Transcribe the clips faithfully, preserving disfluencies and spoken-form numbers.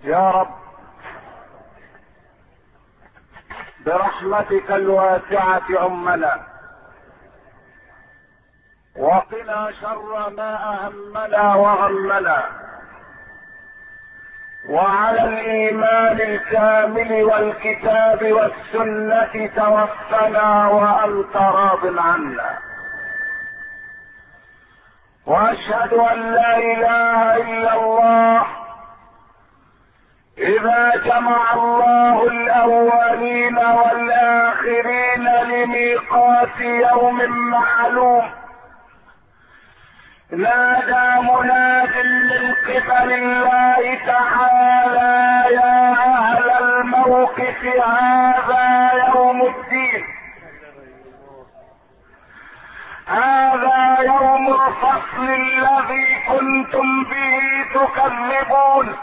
يا رب برحمتك الواسعة عمنا، وقنا شر ما أهمنا وغمنا، وعلى الإيمان الكامل والكتاب والسنة توفنا وأنت راض عنا. وأشهد أن لا إله إلا الله إذا جمع الله الأولين والآخرين لميقات يوم معلوم، نادى مناد من قبل الله تعالى: يا أهل الموقف هذا يوم الدين، هذا يوم الفصل الذي كنتم به تكذبون.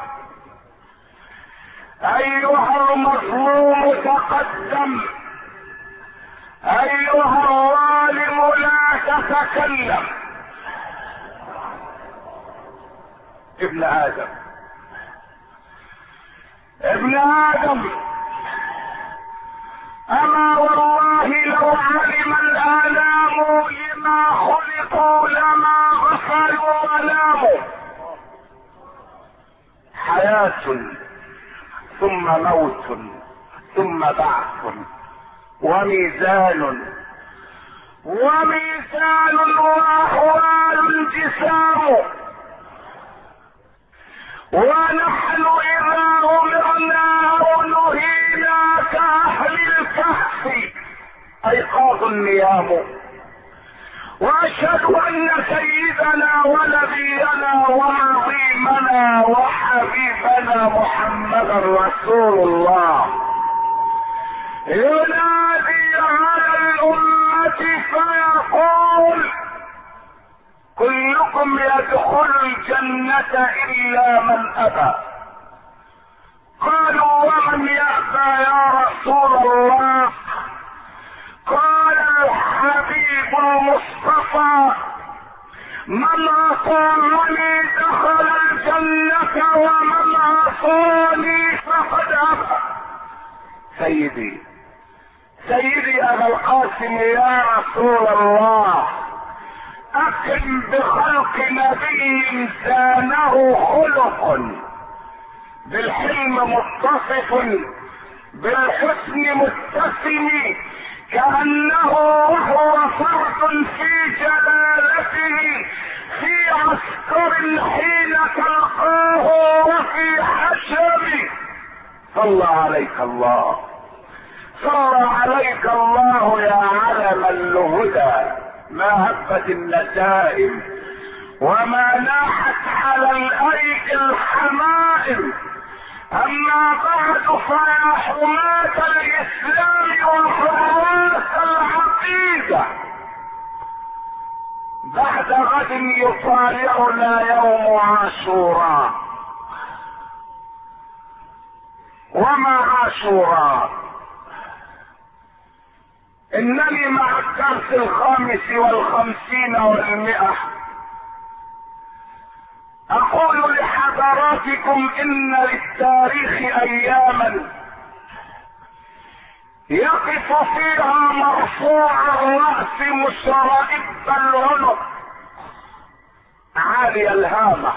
أيها المظلوم تقدم، أيها الظالم لا تتكلم. ابن آدم ابن آدم أما والله لو علم الآلام لما خلقوا لما غفلوا وناموا. حياة ثم موت ثم بعث وميزان وميزان وأحوال جسام، ونحن إذا أمرنا ونهينا كأهل الكهف أيقاظ النيام. وأشهد أن سيدنا ونبينا وعظيمنا وحبيبنا محمدا رسول الله ينادي على الأمة فيقول: كلكم يدخل الجنة إلا من أبى. قالوا: ومن يأبى يا رسول الله؟ قال الحبيب المصطفى: من أطاعني دخل الجنة ومن عصاني فقد أبى. سيدي سيدي أبا القاسم يا رسول الله، أكرم بخلق نبي زانه خلق، بالحلم متصف بالحسن متسم، كأنه وهو فرد في جلالته، في عسكر حين تلقاه وفي حشم. صلى عليك الله، صلى عليك الله يا علم الهدى، ما هبت النسائم وما ناحت على الايك الحمائم. اما بعد فيا حماة الاسلام وحراس العقيدة، بعد غد يطالعنا يوم عاشوراء. وما عاشوراء؟ انني مع الدرس الخامس والخمسين والمئة اقول لحضراتكم: ان للتاريخ اياما يقف فيها مرفوع الرأس مشرئب العنق عالي الهامة،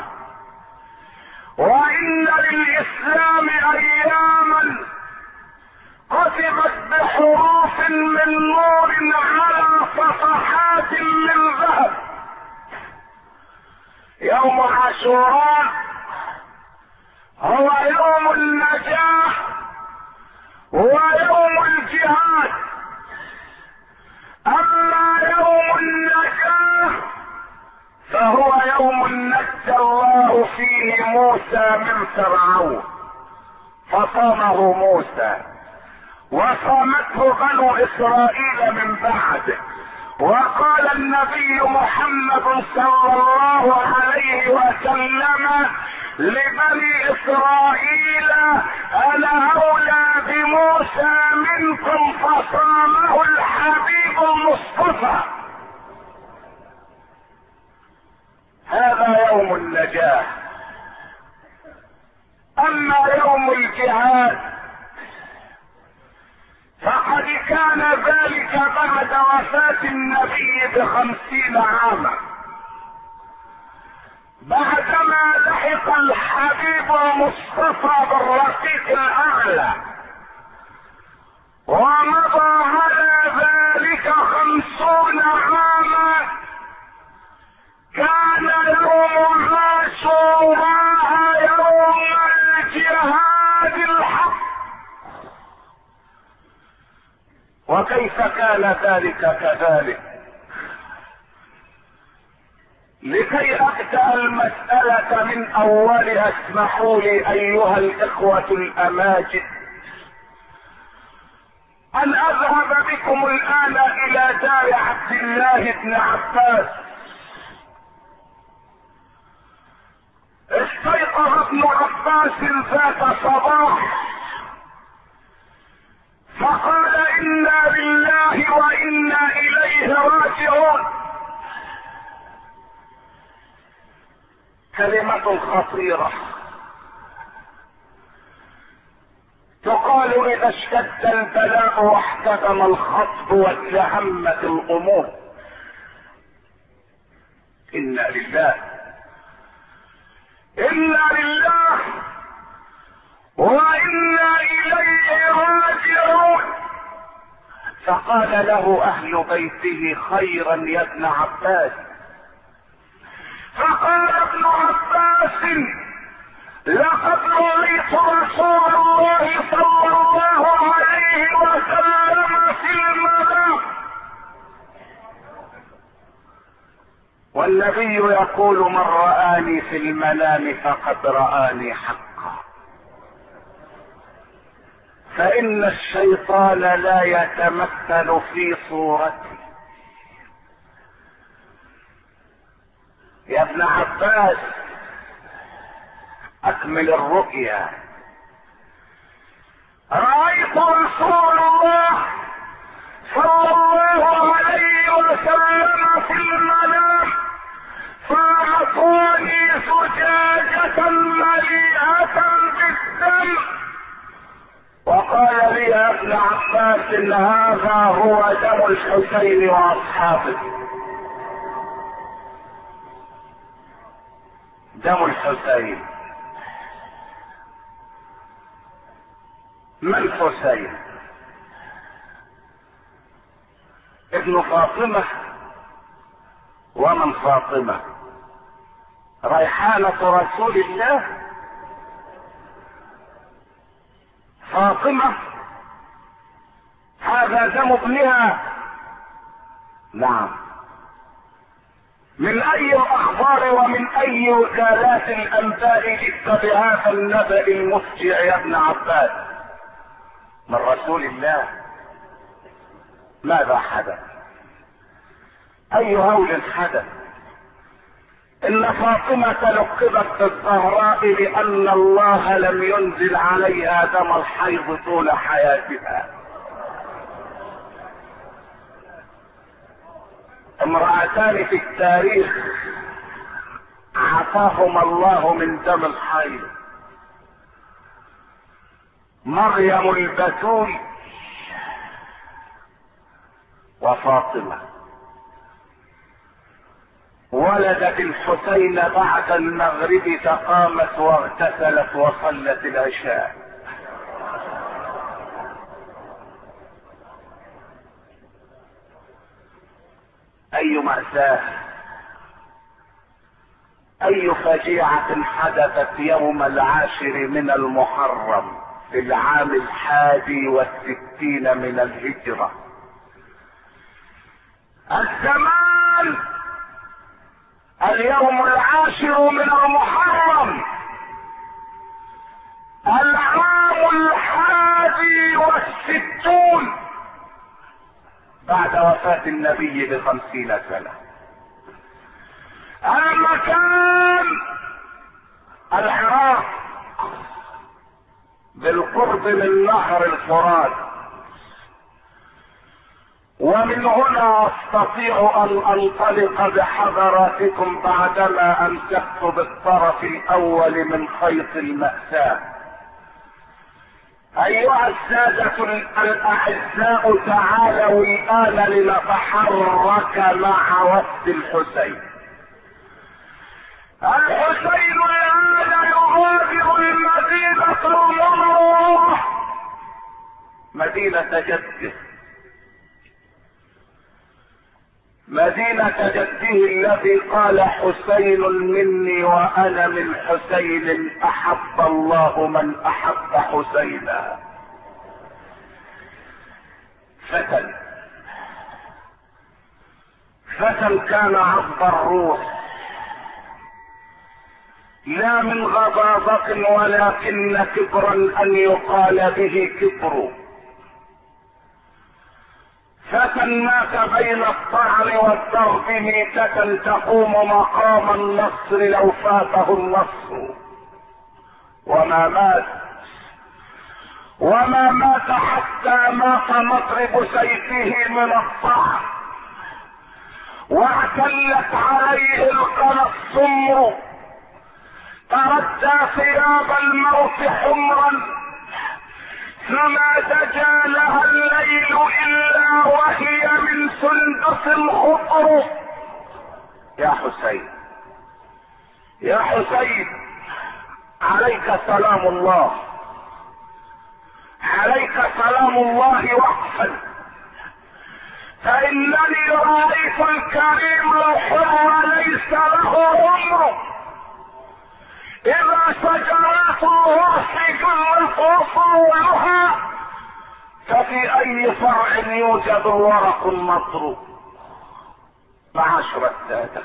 وان للاسلام اياما كتبت بحروف من نور على صفحات من ذهب. يوم عاشوراء هو يوم النجاة ويوم الجهاد. اما يوم النجاة فهو يوم نجى الله فيه موسى من فرعون، فصامه موسى وصامته بنو اسرائيل من بعده. وقال النبي محمد صلى الله عليه وسلم لبني اسرائيل: انا اولى بموسى منكم، فصامه الحبيب المصطفى. هذا يوم النجاة. اما يوم الجهاد فقد كان ذلك بعد وفاة النبي بخمسين عاما، بعدما لحق الحبيب المصطفى بالرفيق الاعلى، ومضى على ذلك خمسون عاما. كان يوم عاشوراء يوم الجهاد الحق. وكيف كان ذلك كذلك؟ لكي ابدأ المسألة من اولها اسمحوا لي ايها الاخوة الاماجد ان اذهب بكم الان الى دار عبد الله بن عباس. استيقظ ابن عباس ذات صباح فقال انا لله وانا اليه راجعون. كلمة خطيرة تقال اذا اشتد البلاء واحتدم الخطب وازدحمت الامور. انا لله انا لله وانا اليه راجعون. فقال له اهل بيته خيرا يا ابن عباس. فقال ابن عباس لقد رأيت رسول الله صلى الله عليه وسلم في المنام، والنبي يقول من رآني في المنام فقد رآني حقا. فإن الشيطان لا يتمثل في صورتي. يا ابن عباس اكمل الرؤيا. رأيت رسول الله صلى الله عليه وسلم في المنام فأعطوني زجاجة مليئة بالدم وقال لي يا ابن عباس ان هذا هو دم الحسين واصحابه. دم الحسين. ما الحسين؟ ابن فاطمة. ومن فاطمة؟ ريحانة رسول الله. فاطمة هذا دم ابنها. نعم. من اي الاخبار ومن اي وكالات الانباء جئت بهذا النبأ المفجع يا ابن عباس؟ من رسول الله. ماذا حدث؟ اي هول حدث؟ ان فاطمة لقبت بالزهراء لان الله لم ينزل عليها دم الحيض طول حياتها. امرأتان في التاريخ عافاهما الله من دم الحيض، مريم البتول وفاطمة. ولدت الحسين بعد المغرب فقامت واغتسلت وصلت العشاء. اي مأساة، اي فجيعة حدثت يوم العاشر من المحرم في العام الحادي والستين من الهجرة. الزمان اليوم العاشر من المحرم، العام الحادي والستون بعد وفاة النبي بخمسين سنة. المكان العراق بالقرب من نهر الفرات. ومن هنا استطيع ان انطلق بحضراتكم بعدما امسكت بالطرف الاول من خيط المأساة. ايها السادة الاعزاء، تعالوا الان لنتحرك مع وفد الحسين. الحسين الان يغادر المدينة المنورة، مدينة جده، مدينة جده الذي قال حسين مني وانا من حسين، احب الله من احب حسينا. فتى فتى كان عذب الروح، لا من غضاضة ولكن كبرا ان يقال به كبر. فتى مات بين الطعن والضرب ميتة تقوم مقام النصر لو فاته النصر، وما مات وما مات حتى مات مضرب سيفه من الطعن، واعتلت عليه القنا السمر، تردى ثياب الموت حمرا، فما دجا لها الليل الا وهي من سندس خضر. يا حسين يا حسين، عليك سلام الله، عليك سلام الله وقفا، فانني رايت الكريم الحر ليس له عمر، اذا شجرات الغرس جلت اصولها ففي اي فرع يوجد ورق مضروب. معاشر السادة،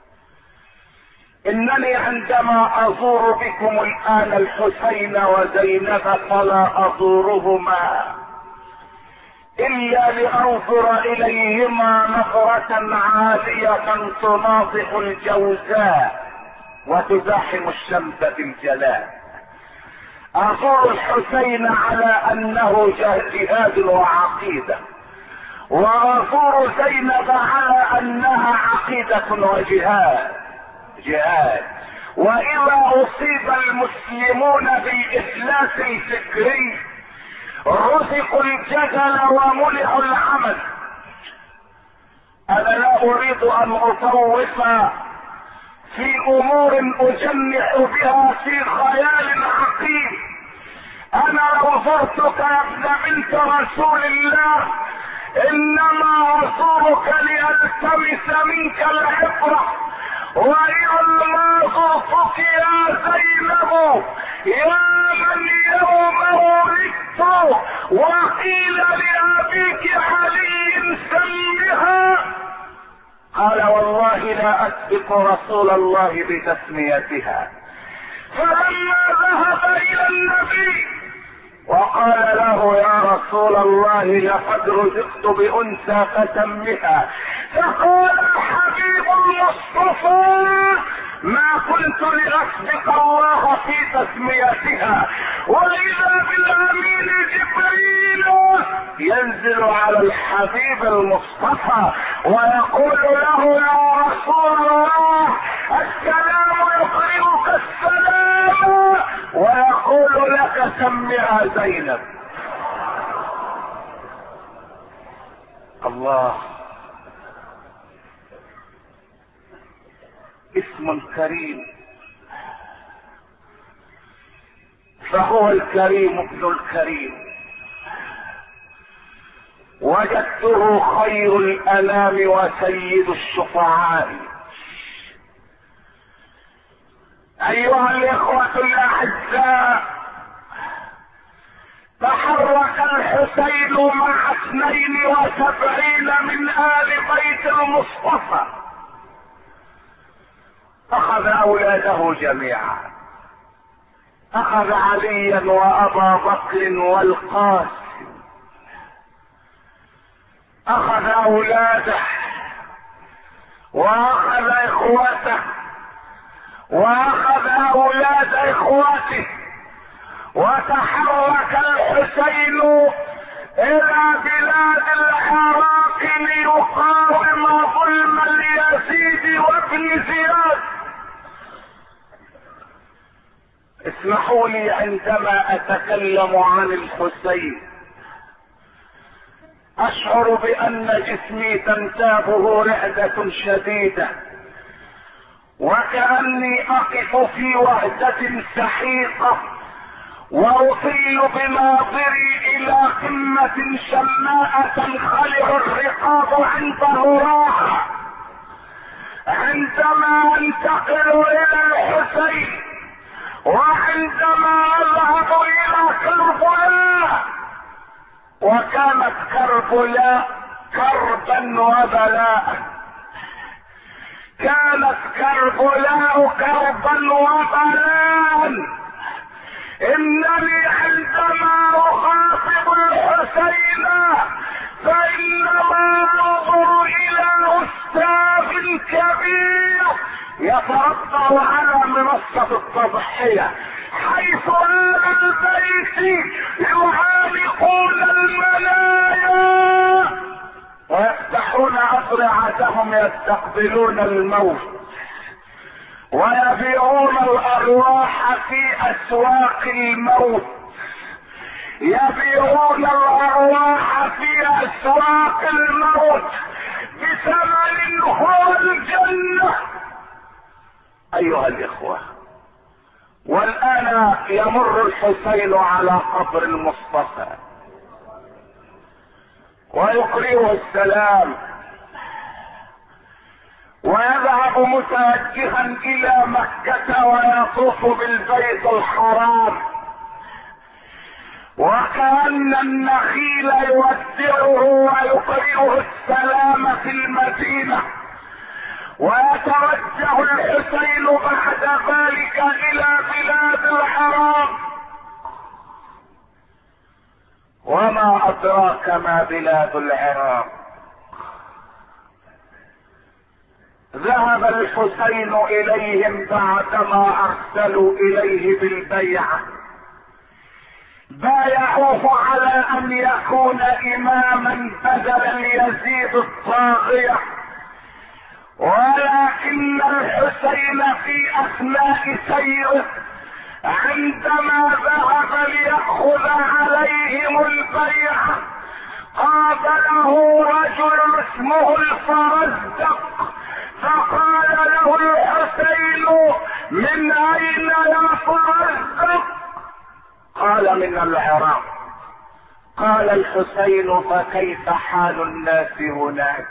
انني عندما ازور بكم الان الحسين وزينب فلا ازورهما الا لانظر اليهما نظرة عالية تناضح الجوزاء وتزاحم الشمس بالجلاء. ازور الحسين على انه جهاد وعقيدة، وازور زينب على انها عقيدة وجهاد جهاد. واذا اصيب المسلمون بالافلاس الفكري رزقوا الجدل وملئوا العمل. انا لا اريد ان اطوف في امور اجنح بها في خيال عقيم. انا لو زرتك يا ابن بنت رسول الله انما ازورك لالتمس منك العبرة. واذا ما زرتك يا زينب يا من يوم ولدت وقيل لابيك علي سمها، قال والله لا اسبق رسول الله بتسميتها. فلما ذهب الى النبي وقال له يا رسول الله لقد رزقت بانثى فسمها، فقال الحبيب المصطفى ما كنت لاسبق الله في تسميتها. واذا بالامين جبريل ينزل على الحبيب المصطفى ويقول له يا رسول الله السلام يقرئك السلام، ويقول لك سمها زينب. الله، اسم كريم، فهو الكريم ابن الكريم، وجدته خير الانام وسيد الشفعاء. ايها الاخوة الاعزاء، تحرك الحسين مع اثنين وسبعين من ال بيت المصطفى، اخذ اولاده جميعا، اخذ عليا وابا بكر والقاسم، اخذ اولاده واخذ اخوته واخذ اولاد اخوته، وتحرك الحسين الى بلاد العراق ليقاوم ظلم اليزيد وابن زياد. اسمحوا لي عندما اتكلم عن الحسين اشعر بان جسمي تنتابه رعدة شديدة، وكأني اقف في وهدة سحيقة واطل بناظري الى قمة شماء تنخلع الرقاب عنده راحة. عندما انتقل الى الحسين وعندما اذهب الى كربلاء، وكانت كربلاء كربا وبلاء، كانت كربلاء كربا وبلاء. انني عندما اخاطب الحسين فانما انظر الى استاذ كبير يتربع على منصة التضحية، حيث اهل البيت يعانقون المنايا ويفتحون اضرعتهم يستقبلون الموت، ويبيعون الارواح في اسواق الموت، يبيعون الارواح في اسواق الموت بثمن هو الجنة. ايها الاخوة، والان يمر الحسين على قبر المصطفى ويقرئه السلام ويذهب متوجها الى مكة ويطوف بالبيت الحرام، وكأن النخيل يودعه ويقرئه السلام في المدينة، ويتوجه الحسين بعد ذلك الى بلاد الحرام. وما ادراك ما بلاد العراق. ذهب الحسين اليهم بعدما ارسلوا اليه بالبيعة، بايعوه على ان يكون اماما بدل يزيد الطاغية، ولكن الحسين في اثناء سيره عندما ذهب ليأخذ عليهم البيعة قابله رجل اسمه الفرزدق، فقال له الحسين: من اين يا فرزدق؟ قال: من العراق. قال الحسين: فكيف حال الناس هناك؟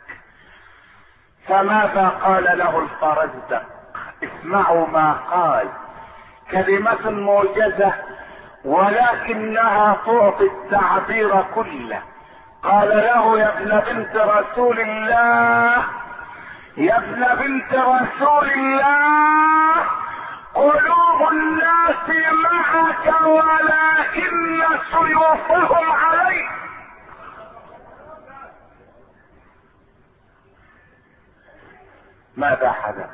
فماذا قال له الفرزدق؟ اسمعوا ما قال، كلمة موجزة ولكنها تعطي التعبير كله. قال له: يا ابن بنت رسول الله، يا ابن بنت رسول الله، قلوب الناس معك ولكن سيوفهم عليك. ماذا حدث؟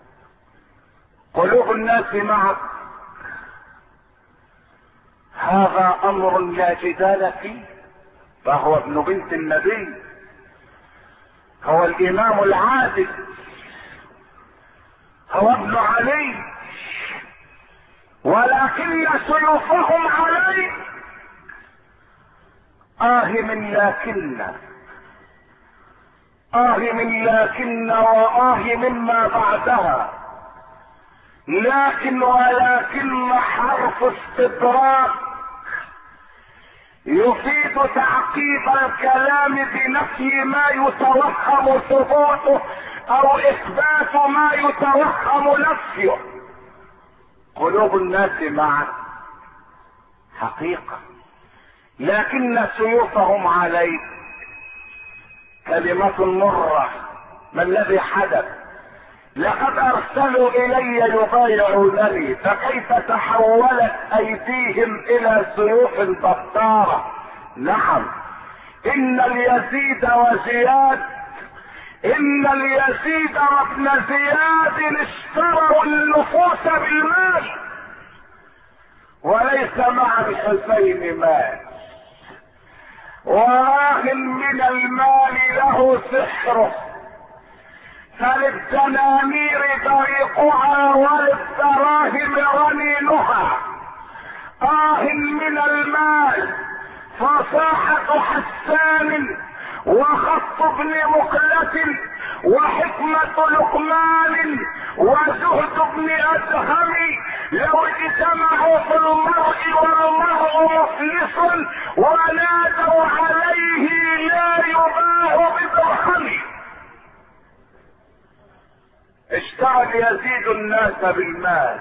قلوب الناس معك، هذا امر لا جدال فيه، فهو ابن بنت النبي، هو الامام العادل، هو ابن علي، ولكن سيوفهم عليه. آه من لكن، آه من لكن، وآه مما بعدها. لكن ولكن حرف استدراك يفيد تعقيب الكلام بنفي ما يتوهم ثبوته او اثبات ما يتوهم نفيه. قلوب الناس معك حقيقة، لكن سيوفهم عليك. كلمة مرة. ما الذي حدث؟ لقد ارسلوا الي يبايعونني، فكيف تحولت ايديهم الى سيوف بطارة؟ نعم، ان اليزيد وزياد، ان اليزيد وابن زياد اشتروا النفوس بالمال، وليس مع الحسين مال، وآه من المال له سحره، فللدنانير طريقها وللدراهم رنينها. آه من المال فصاحة حسان وخط ابن مقلة وحكمة لقمان وزهد ابن أدهم لو اجتمعوا في المرء والمرء مفلس ونادوا عليه لا يباع بدرهم. اشترى يزيد الناس بالمال،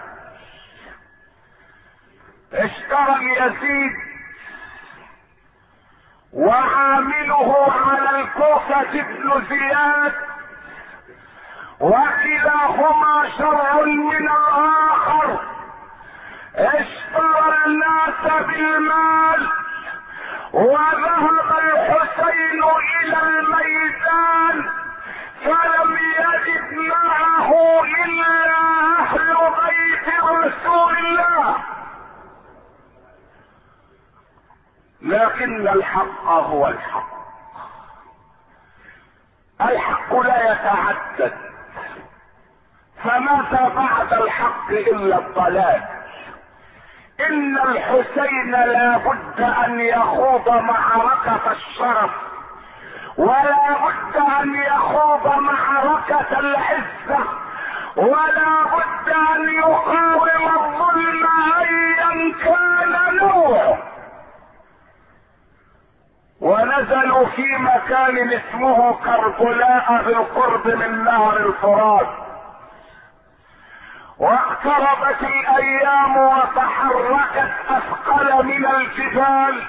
اشترى يزيد وعامله على الكوفة ابن زياد وكلاهما شر من الاخر. اشترى الناس بالمال وذهب الحسين الى الميدان فلم يجد معه الا اهل بيت رسول الله، لكن الحق هو الحق. الحق لا يتعدد، فماذا بعد الحق الا الضلال. ان الحسين لا بد ان يخوض معركة الشرف ولا بد ان يخوض معركة العزة ولا بد ان يقاوم الظلم ايا كان نوعه. ونزلوا في مكان اسمه كربلاء بالقرب من نهر الفرات، واقتربت الايام وتحركت اثقل من الجبال،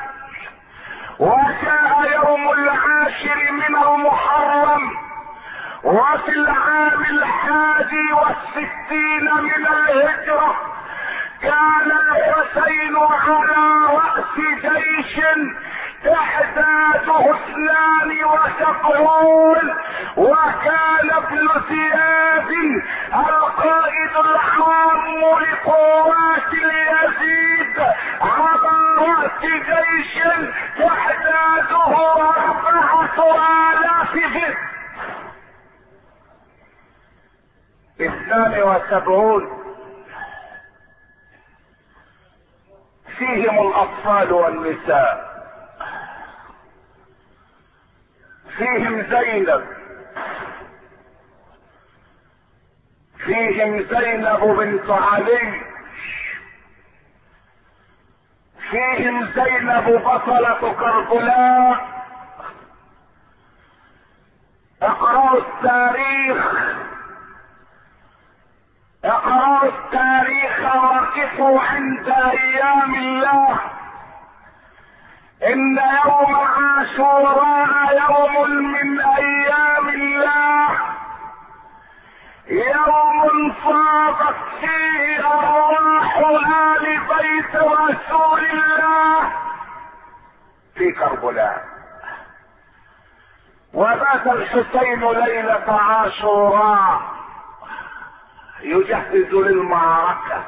وجاء يوم العاشر من المحرم وفي العام الحادي والستين من الهجرة كان الحسين على رأس جيش تعداده اثنان وسبعون، وكان ابن زياد القائد العام لقوات يزيد على رأس جيش تعداده أربعة آلاف جند. اثنان وسبعون فيهم الأطفال والنساء، فيهم زينب، فيهم زينب بنت علي، فيهم زينب بطلة كربلاء. اقرأوا التاريخ، اقرأوا التاريخ وقفوا عند ايام الله. ان يوم عاشوراء يوم من ايام الله، يوم فاضت فيه ارواح آل بيت رسول الله في كربلاء. وبات الحسين ليلة عاشوراء يجهز للمعركة.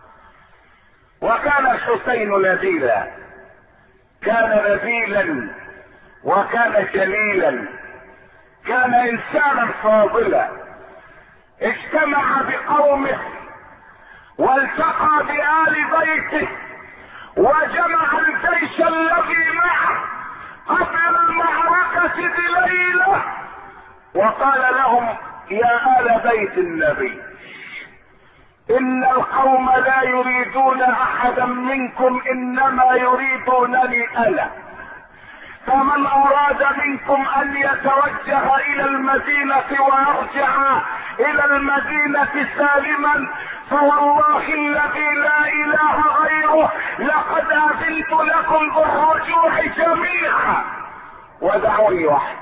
وكان الحسين نبيلا، كان نبيلا وكان جليلا، كان انسانا فاضلا. اجتمع بقومه والتقى بآل بيته وجمع الجيش الذي معه قبل المعركة بليلة وقال لهم: يا آل بيت النبي، ان القوم لا يريدون احدا منكم، انما يريدونني انا. فمن اراد منكم ان يتوجه الى المدينة ويرجع الى المدينة سالما فوالله الذي لا اله غيره لقد اذنت لكم بالرجوع جميعا ودعوني وحدي.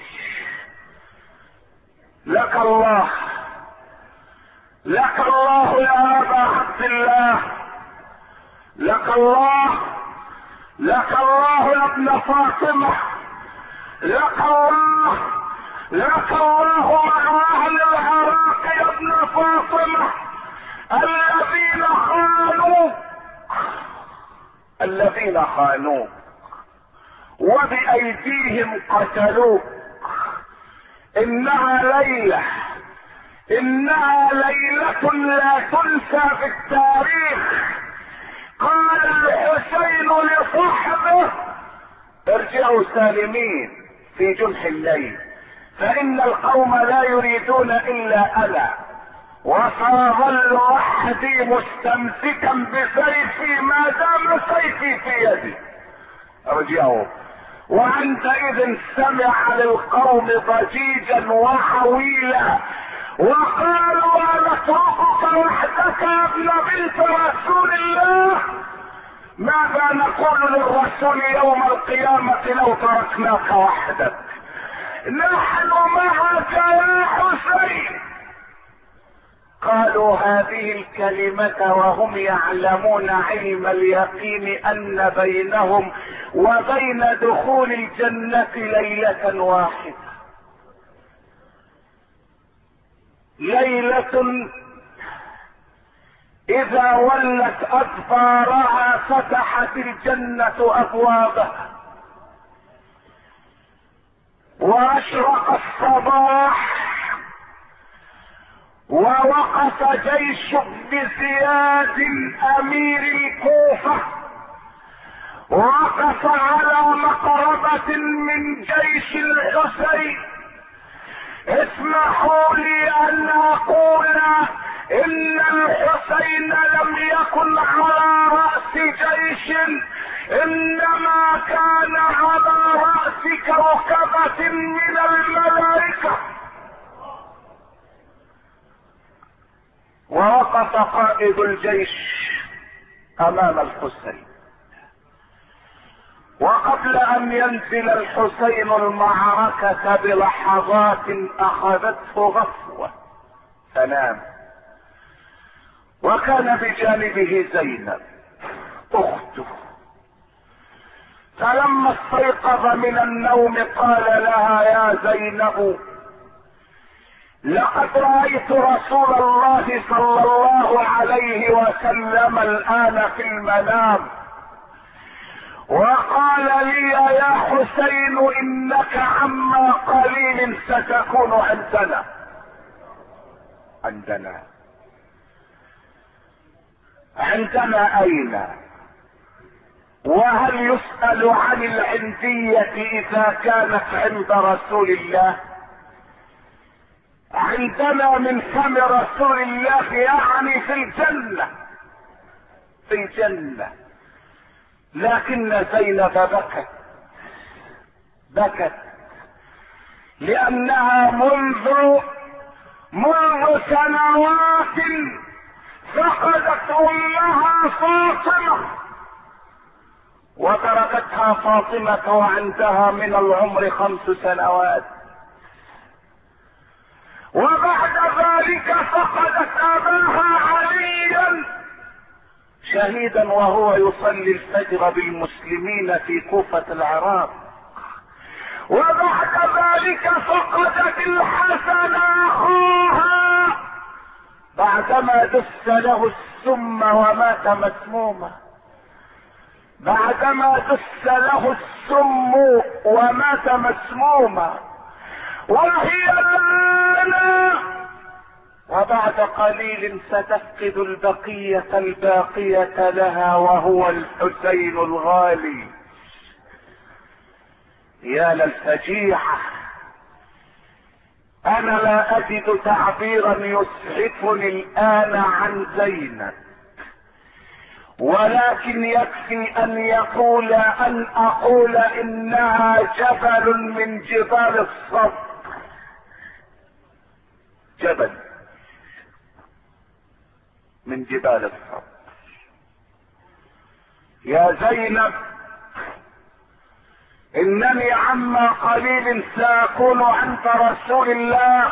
لك الله، لك الله يا ابا عبد الله، لك الله، لك الله يا ابن فاطمة، لك الله، لك الله مع اهل العراق يا ابن فاطمة الذين خانوا، الذين خانوا وبأيديهم قتلوك. انها ليلة انها ليلة لا تنسى في التاريخ. قال الحسين لصحبه: ارجعوا سالمين في جنح الليل، فان القوم لا يريدون الا انا، وساظل وحدي مستمسكا بسيفي ما دام سيفي في يدي. ارجعوا. وعندئذ سمع للقوم ضجيجا وحويلا، وقالوا: أنتركك وحدك يا ابن بنت رسول الله؟ ماذا نقول للرسول يوم القيامة لو تركناك وحدك؟ نحن معك يا حسين. قالوا هذه الكلمة وهم يعلمون علم اليقين ان بينهم وبين دخول الجنة ليلة واحدة، ليلة اذا ولت ادبارها فتحت الجنة ابوابها، واشرق الصباح، ووقف جيش ابن زياد امير الكوفة، وقف على مقربة من جيش الحسين. اسمحوا لي ان اقول ان الحسين لم يكن على رأس جيش، انما كان على رأس كوكبة من الملائكة. ووقف قائد الجيش امام الحسين، وقبل ان ينزل الحسين المعركة بلحظات اخذته غفوة فنام، وكان بجانبه زينب اخته، فلما استيقظ من النوم قال لها: يا زينب، لقد رأيت رسول الله صلى الله عليه وسلم الآن في المنام، وقال لي: يا حسين انك عما قليل ستكون عندنا. عندنا عندنا اين؟ وهل يسأل عن العندية اذا كانت عند رسول الله؟ عندنا من فم رسول الله، يعني في الجنة، في الجنة. لكن زينب بكت بكت لانها منذ منذ سنوات فقدت امها فاطمة، وتركتها فاطمة وعندها من العمر خمس سنوات، وبعد ذلك فقدت اباها عليا شهيدا وهو يصلي الفجر بالمسلمين في كوفة العراق، وبعد ذلك فقدت الحسن اخوها بعدما دس له السم ومات مسموما، بعدما دس له السم ومات مسموما، وهي لنا، وبعد قليل ستفقد البقية الباقية لها وهو الحسين الغالي. يا للفجيعة، انا لا اجد تعبيرا يسعفني الان عن زينب، ولكن يكفي ان يقول ان اقول انها جبل من جبال الصبر، جبل من جبال الصبر. يا زينب، انني عما قليل ساكون عند رسول الله.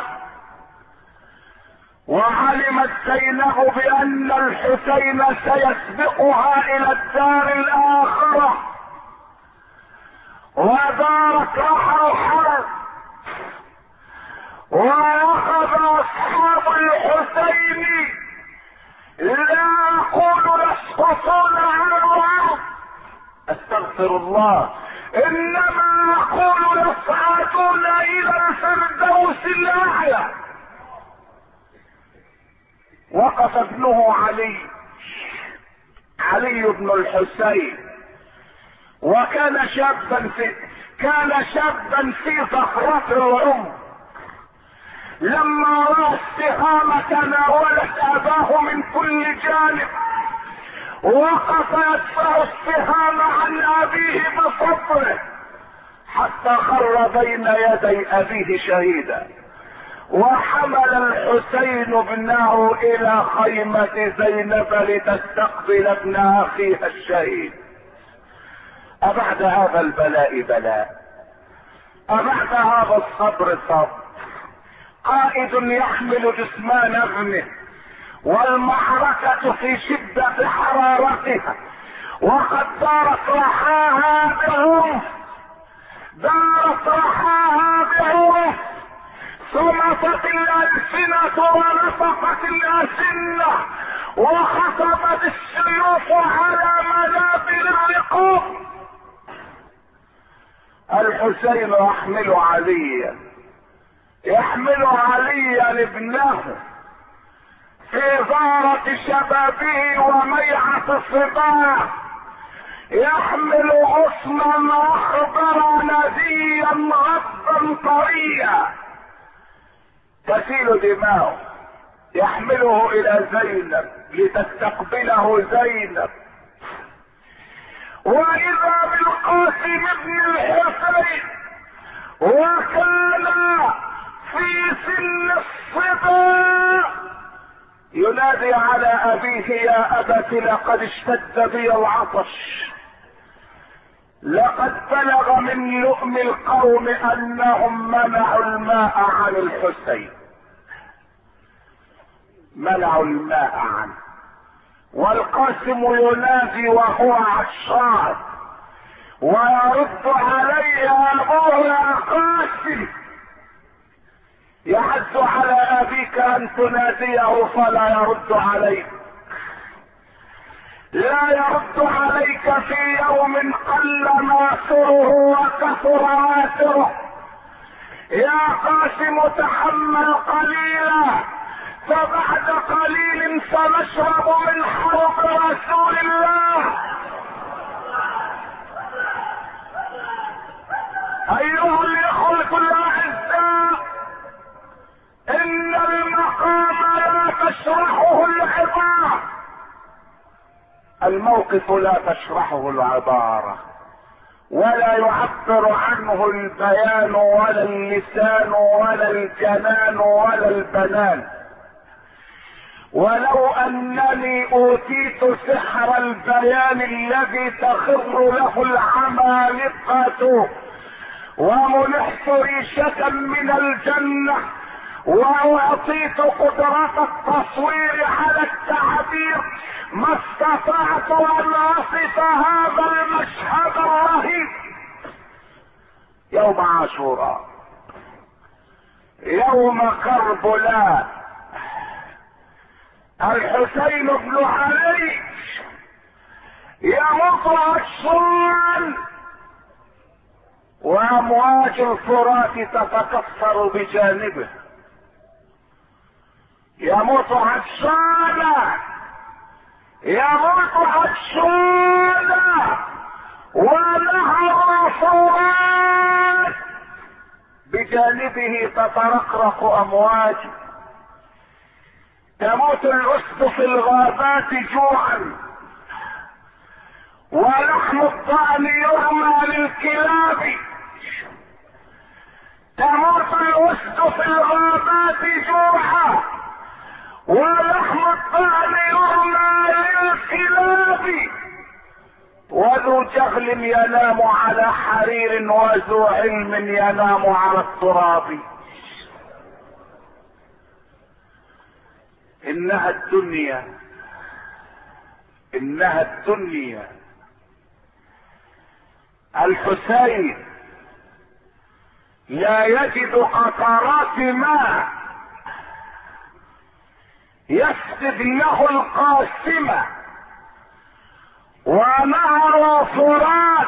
وعلمت زينب بان الحسين سيسبقها الى الدار الاخرة، ودارت رحى الحرب، واخذ اصحاب الحسين، لا اقول يسقطون على الارض، استغفر الله، انما اقول يصعدون الى الفردوس الاعلى. وقف ابنه علي علي بن الحسين، وكان شابا في كان شابا في صخرة العمر، لما رأى السهام تناولت اباه من كل جانب، وقف يدفع السهام عن ابيه بصبره حتى خر بين يدي ابيه شهيدا. وحمل الحسين ابنه الى خيمة زينب لتستقبل ابن اخيها الشهيد. أبعد هذا البلاء بلاء، أبعد هذا الصبر صبر. قائد يحمل جثمان ابنه والمعركة في شدة حرارتها، وقد دارت رحاها بعنف دارت رحاها بعنف صمتت الألسنة ونفقت الأسنة وخطبت السيوف على منابر الرقاب. الحسين يحمل عليا يحمل عليا ابنه في ظاهرة شبابه وميعة صباه، يحمل غصنا اخضر نديا غضا طريا تسيل دماؤه، يحمله الى زينب لتستقبله زينب. واذا بالقاسم بن الحسين وكان في سن الصبا ينادي على ابيه: يا ابت لقد اشتد بي العطش، لقد بلغ من لؤم القوم انهم منعوا الماء عن الحسين، منعوا الماء عنه. والقاسم ينادي وهو عطشان ويرد عليه ابوه: يا قاسم، يحث على ابيك ان تناديه فلا يرد عليك، لا يرد عليك في يوم قل ماسره وكثر واتره. يا قاسم تحمل قليلا، فبعد قليل سنشرب من حوض رسول الله. ايها الاخوة الاعزاء، ان المقام لا تشرحه العبارة، الموقف لا تشرحه العبارة، ولا يعبر عنه البيان ولا اللسان ولا الجنان ولا البنان. ولو انني اوتيت سحر البيان الذي تخر له العمالقة ومنحت ريشة من الجنة واعطيت قدرة التصوير على التعبير، ما استطعت ان اصف هذا المشهد الرهيب. يوم عاشوراء، يوم كربلاء، الحسين بن علي يموت عطشان وامواج الفرات تتكسر بجانبه، يموت عطشانا يموت عطشانا ونهر الفرات بجانبه تترقرق امواج. تموت الاسد في الغابات جوعا ولحم الضأن يرمى للكلاب. تموت الاسد في الغابات جوعا ولحم الضأن يرمى للكلاب. وذو جهل ينام على حرير وذو علم ينام على التراب. انها الدنيا انها الدنيا. الحسين لا يجد قطرات ماء يسقي له القاسمة، ونهر فرات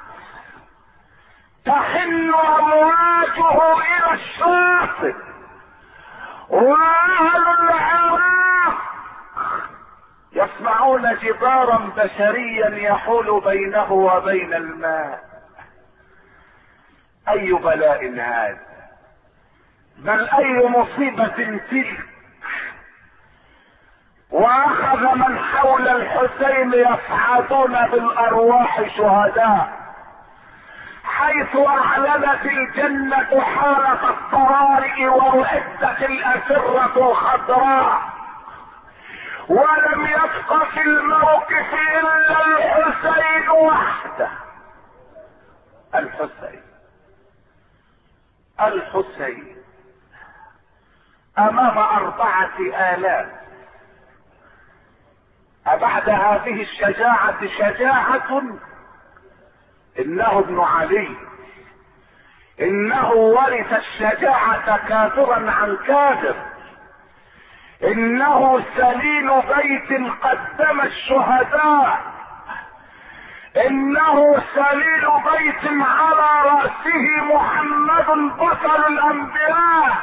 تحن امواجه الى الشاطئ، واهل العراق يسمعون جدارا بشريا يحول بينه وبين الماء. اي بلاء هذا، بل اي مصيبة تلك. واخذ من حول الحسين يصعدون بالارواح شهداء، حيث اعلنت الجنة حالة الطوارئ وأعدت الأسرة الخضراء، ولم يبق في الموقف الا الحسين وحده. الحسين الحسين امام اربعة الاف. أبعد هذه الشجاعة شجاعة؟ انه ابن علي، انه ورث الشجاعة كافرا عن كافر، انه سليل بيت قدم الشهداء، انه سليل بيت على رأسه محمد بطل الانبياء،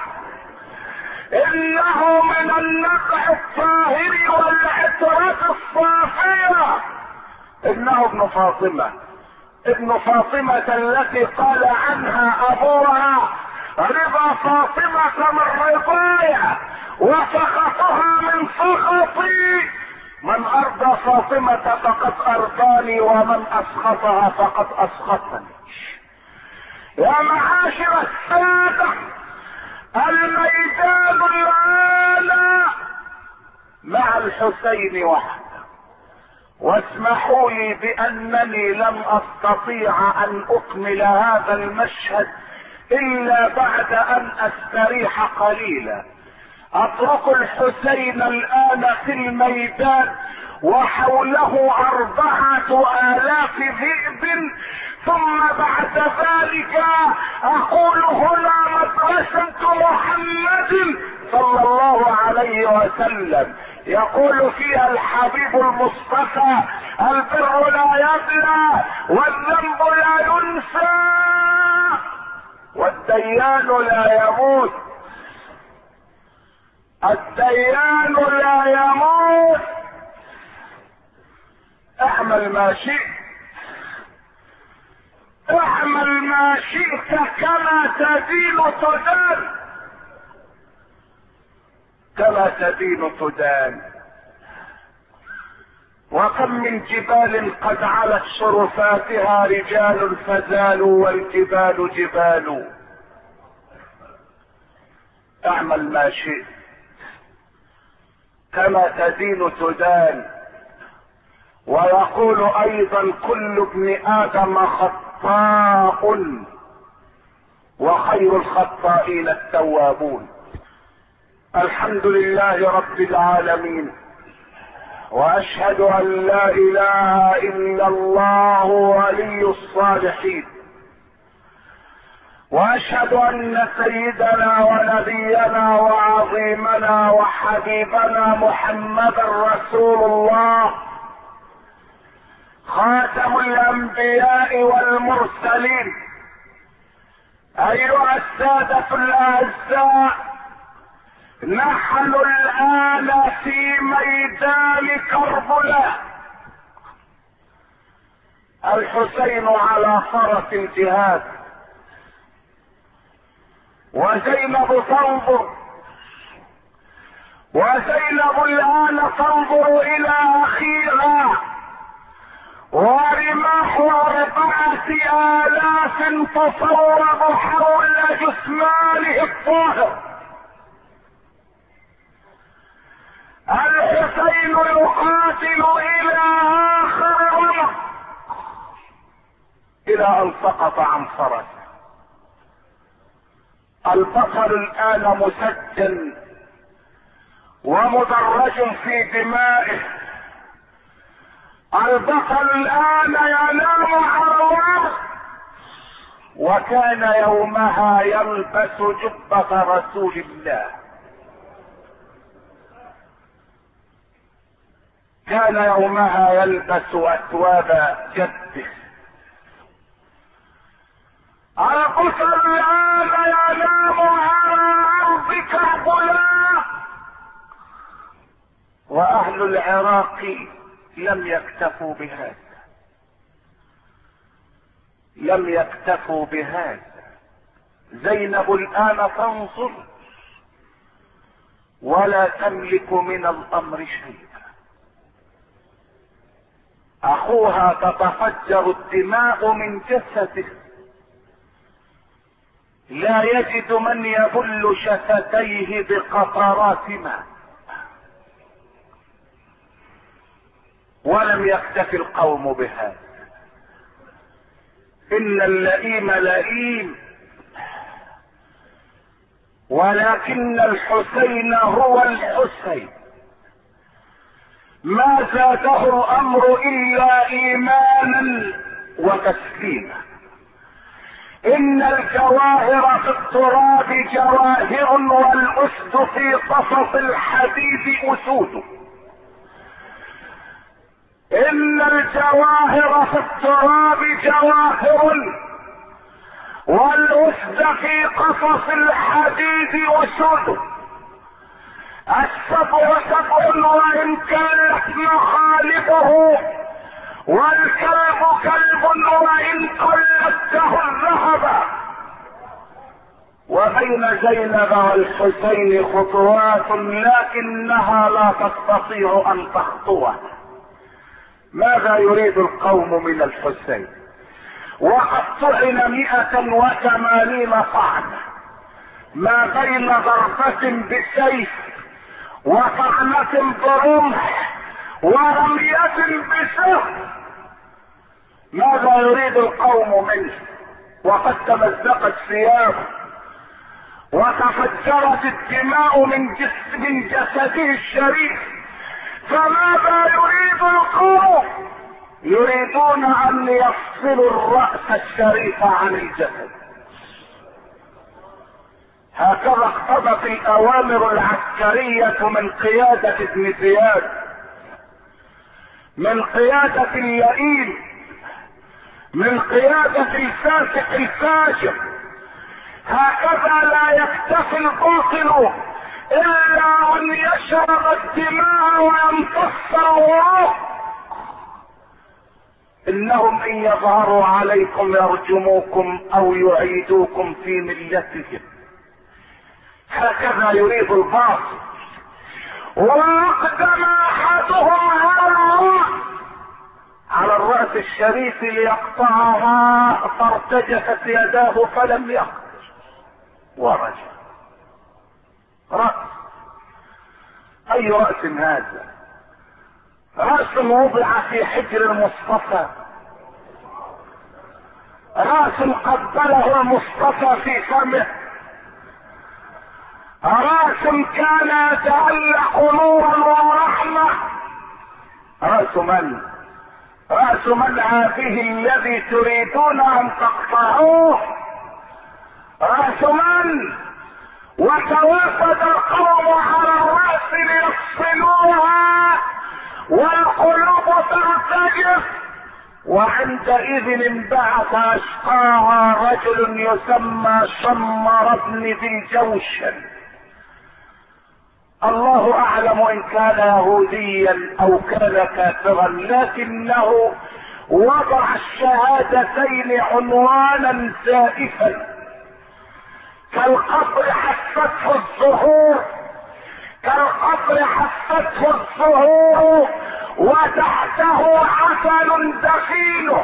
انه من النقع الطاهر والعطرة الصافية، انه ابن فاطمة، ابن فاطمة التي قال عنها ابوها رضا فاطمة من رضايا وسخطها من سخطي، من ارضى فاطمة فقد ارضاني ومن اسخطها فقد اسخطني. يا معاشر السادة، الميدان الآن مع الحسين وحده. واسمحوا لي بانني لم استطيع ان اكمل هذا المشهد الا بعد ان استريح قليلا. اترك الحسين الان في الميدان وحوله اربعة الاف ذئب، ثم بعد ذلك اقول هنا مدرسة محمد صلى الله عليه وسلم، يقول فيها الحبيب المصطفى: البر لا يبلى والذنب لا ينسى والديان لا يموت. الديان لا يموت. اعمل ما شئت، اعمل ما شئت كما تدين تدان، كما تدين تدان. وكم من جبال قد علت شرفاتها رجال فزالوا والجبال جبال. اعمل ما شئت كما تدين تدان. ويقول ايضا: كل ابن ادم خطاء وخير الخطائين التوابون. الحمد لله رب العالمين، واشهد ان لا اله الا الله ولي الصالحين، واشهد ان سيدنا ونبينا وعظيمنا وحبيبنا محمد رسول الله، خاتم الانبياء والمرسلين. ايها السادة الاعزاء، نحن الان في ميدان كربلاء. الحسين على فرس الجهاد، وزينب تنظر، وزينب الان تنظر الى اخيها، ورماح أربعة آلاف تصوب حول جثمانه الطاهر. الحسين يقاتل إلى آخر رمق، إلى أن سقط عن فرسه. البطل الآن مسجن ومدرج في دمائه. البطل الآن ينام على الأرض، وكان يومها يلبس جبة رسول الله، كان يومها يلبس أثواب جده. البطل الآن ينام على أرض كربلاء، واهل العراق لم يكتفوا بهذا، لم يكتفوا بهذا. زينب الان تنظر ولا تملك من الامر شيئا، اخوها تتفجر الدماء من جسده، لا يجد من يبل شفتيه بقطرات ماء. ولم يكتف القوم بهذا، ان اللئيم لئيم، ولكن الحسين هو الحسين، ما زاده الامر الا ايمانا وتسليما. ان الجواهر في التراب جواهر، والاسد في قصص الحديد اسود. ان الجواهر في التراب جواهر، والاسد في قصص الحديد اسود. السبع سبع وان كانت مخالفه، والكلب كلب وان قلدته الذهب. وبين زينب والحسين خطوات لكنها لا تستطيع ان تخطوها. ماذا يريد القوم من الحسين؟ وقد طعن مئة وثمانين طعنة، ما بين ضربة بسيف وطعنة برمح ورمية بسهم. ماذا يريد القوم منه؟ وقد تمزقت ثيابه وتفجرت الدماء من جسد من جسده الشريف. فماذا يريد القوم؟ يريدون ان يفصلوا الرأس الشريف عن الجسد. هكذا اقتضت الاوامر العسكرية من قيادة ابن زياد، من قيادة اللئيم، من قيادة الفاسق الفاجر. هكذا لا يكتفي الباطل الا ان يشرب الدماء ويمتص الوراق. انهم ان يظهروا عليكم يرجموكم او يعيدوكم في ملتهم. هكذا يريد الباطل. واقدم احدهم على الراس على الراس الشريف ليقطعها، فارتجفت يداه فلم يقدر ورجع. رأس، اي رأس هذا؟ رأس وضع في حجر المصطفى، رأس قبله المصطفى في فمه، رأس كان يتألق نورا ورحمة. رأس من؟ رأس من هذه الذي تريدون ان تقطعوه؟ رأس من؟ وتوافد القوم على الرأس ليفصلوها والقلوب ترتجف. وعندئذ انبعث اشقاها رجل يسمى شمر بن ذي الجوشن. الله اعلم ان كان يهوديا او كان كافرا، لكنه وضع الشهادتين عنوانا زائفا كالقبر حفته الزهور، كالقبر حفته الزهور وتحته عسل دخيل.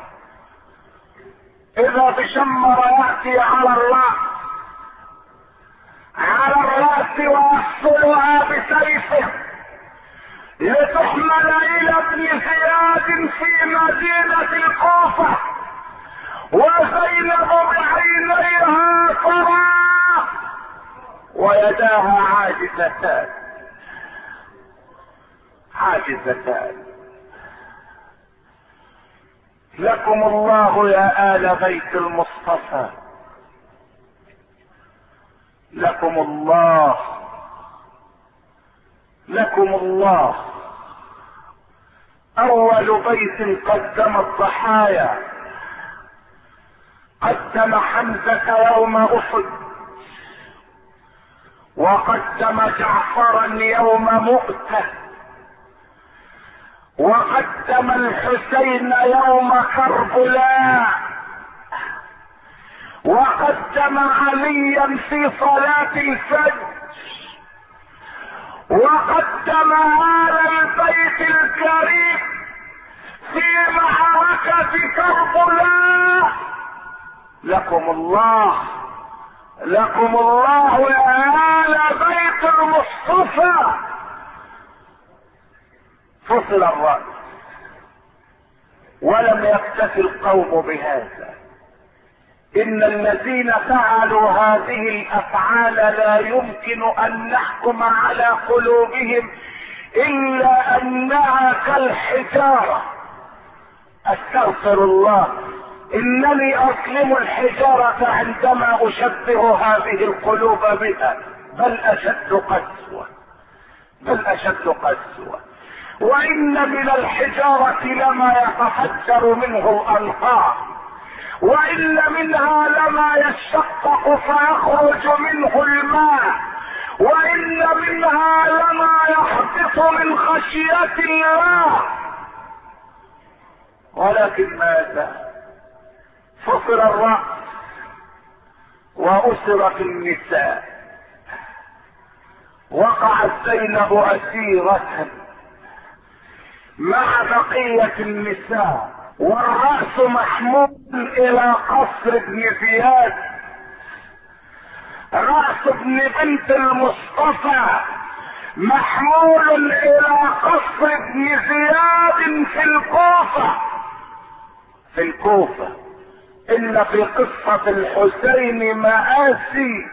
اذا بشمر ياتي على الراس على الراس ويفصلها بسيفه لتحمل الى ابن زياد في مدينة الكوفة، وزينب بعينيها ترى ويداها عاجزتان عاجزتان. لكم الله يا آل بيت المصطفى، لكم الله، لكم الله. اول بيت قدم الضحايا، قدم حمزة يوم احد، وقدم جعفرا يوم مؤتة، وقدم الحسين يوم كربلاء، وقدم عليا في صلاة الفجر، وقدم آل البيت الكريم في معركة كربلاء. لكم الله، لكم الله يا آل بيت المصطفى. فصل الرأس، ولم يكتفي القوم بهذا. إن الذين فعلوا هذه الأفعال لا يمكن أن نحكم على قلوبهم إلا أنها كالحجارة. أستغفر الله، إنني أظلم الحجارة عندما أشبه هذه القلوب بها، بل أشد قسوة، بل أشد قسوة. وإن من الحجارة لما يتفجر منه الأنهار، وإن منها لما يشقق فيخرج منه الماء، وإن منها لما يحدث من خشية الله. ولكن ماذا؟ فصل الرأس وأسرت النساء، وقعت زينب أسيرة مع بقية النساء، والرأس محمول إلى قصر ابن زياد، رأس ابن بنت المصطفى محمول إلى قصر ابن زياد في الكوفة. في الكوفة إن في قصة الحسين مآسي،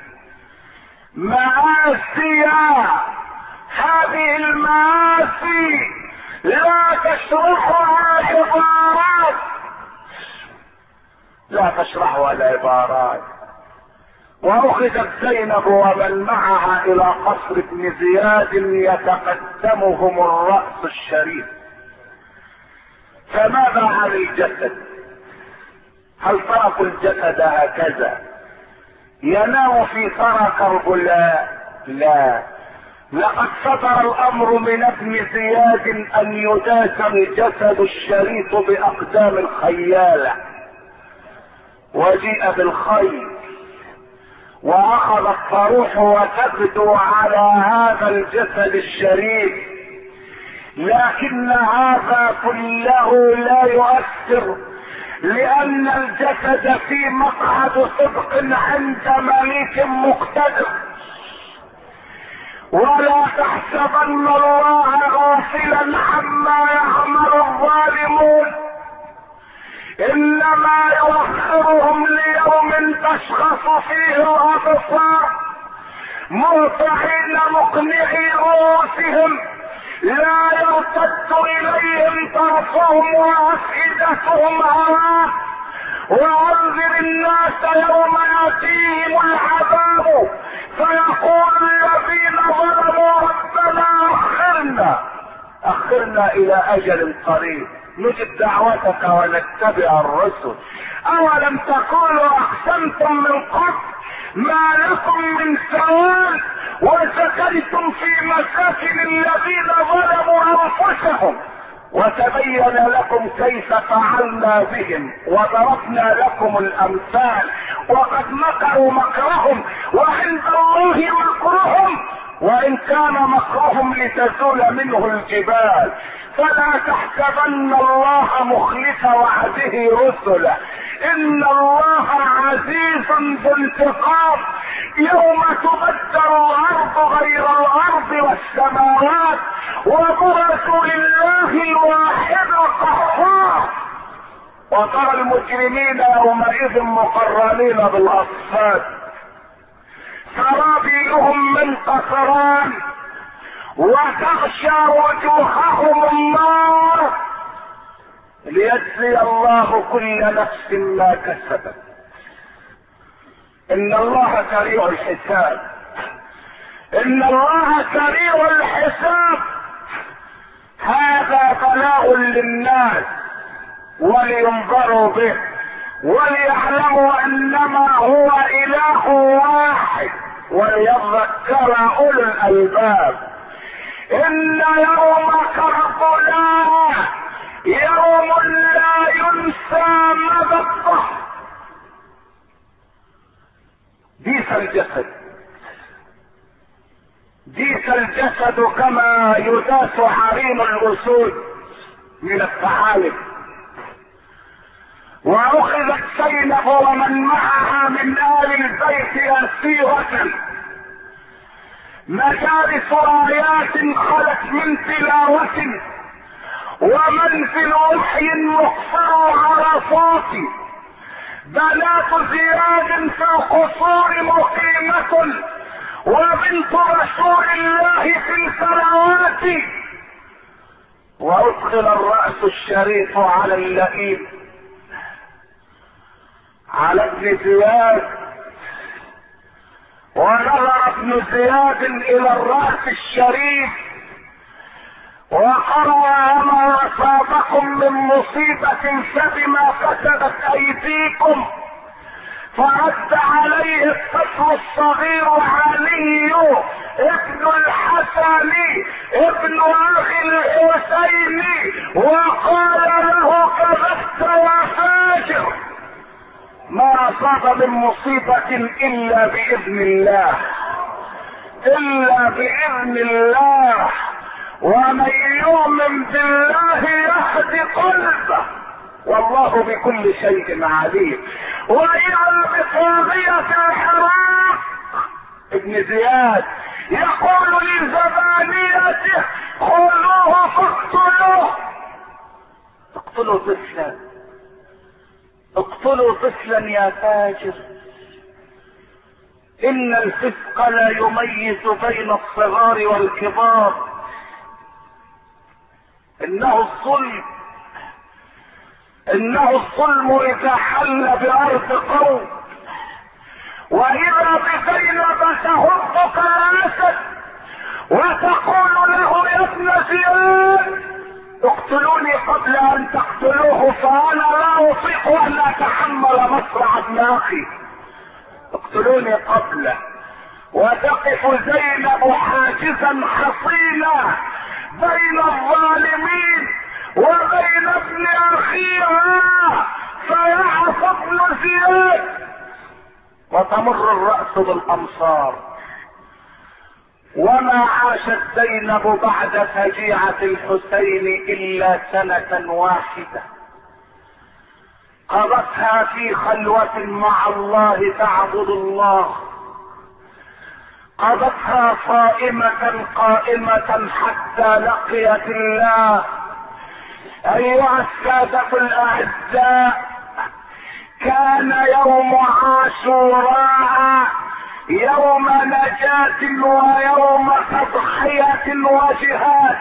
مآسي. هذه المآسي لا تشرحها العبارات، لا تشرحها العبارات. واخذت زينب ومن معها الى قصر ابن زياد يتقدمهم الرأس الشريف. فماذا عن الجسد؟ هل تركوا الجسد هكذا ينام في ثرى كربلاء؟ لا، لقد صدر الامر من ابن زياد ان يداس الجسد الشريف باقدام الخيالة، وجيء بالخيل واخذت تروح وتبدو على هذا الجسد الشريف. لكن هذا كله لا يؤثر، لان الجسد في مقعد صدق عند مليك مقتدر. ولا تحسبن الله غافلا عما يعمل الظالمون، انما يؤخرهم ليوم تشخص فيه الابصار مهطعين مقنعي رؤوسهم لا يرتد اليهم طرفهم وافئدتهم هواء. وانذر الناس يوم ياتيهم العذاب فيقول الذين ظلموا ربنا اخرنا اخرنا الى اجل قريب نجب دعوتك ونتبع الرسل. اولم تقولوا اقسمتم من قبل ما لكم من سوال وسكنتم في مساكن الذين ظلموا انفسهم وتبين لكم كيف فعلنا بهم وضربنا لكم الامثال وقد مكروا مكرهم وعند الله مكرهم وان كان مكرهم لتزول منه الجبال. فلا تحسبن الله مخلف وعده رسله، ان الله عزيز ذو انتقام. يوم تبدل الارض غير الارض والسماوات وبرزوا لله الواحد القهار وترى المجرمين يومئذ مقرنين بالاصفاد سرابيلهم من قطران وتغشى وجوههم النار ليجزي الله كل نفس ما كسبت. ان الله سريع الحساب، ان الله سريع الحساب. هذا بلاغ للناس ولينظروا به وليعلموا انما هو اله واحد وليذكر اولو الالباب. ان يوم كربلاء يوم لا ينسى مدى الدهر. ديس الجسد، ديس الجسد كما يداس عرين الاسود من الثعالب. واخذت زينب ومن معها من ال البيت اسيرة، مجالس رايات خلت من تلاوة، ومنزل وحي مقصر عرفات، بنات زياد في القصور مقيمة، وبنت رسول الله في الفروات. وادخل الرأس الشريف على اللئيم، على ابن زياد، ونظر ابن زياد الى الرأس الشريف وقرأ: ما اصابكم من مصيبة فبما كسبت ايديكم. فرد عليه الطفل الصغير علي ابن الحسن ابن اخي الحسين، وقال له: كذبت يا فاجر، ما اصاب من مصيبة الا باذن الله، الا باذن الله، ومن يؤمن بالله يهدي قلبه، والله بكل شيء عليم. واذا بطاغية الحراق ابن زياد يقول لزبانيته: خذوه فاقتلوه. اقتلوا طفلا، اقتلوا طفلا يا فاجر، ان الفسق لا يميز بين الصغار والكبار، انه الظلم، انه الظلم اذا حل بارض قوم. واذا بزينب تهبك الاسد وتقول له: يا ابن زياد اقتلوني قبل ان تقتلوه، فانا لا اطيق ان اتحمل مصرع ابن اخي، اقتلوني قبله. وتقف زينب حاجزا حصينا بين الظالمين وبين ابن اخيها، فيعص ابن زياد، وتمر الرأس بالامصار. وما عاشت زينب بعد فجيعة الحسين الا سنة واحدة، قضتها في خلوة مع الله تعبد الله، قضتها صائمة قائمة حتى لقيت الله. ايها السادة الاعزاء، كان يوم عاشوراء يوم نجاة ويوم تضحية وجهاد.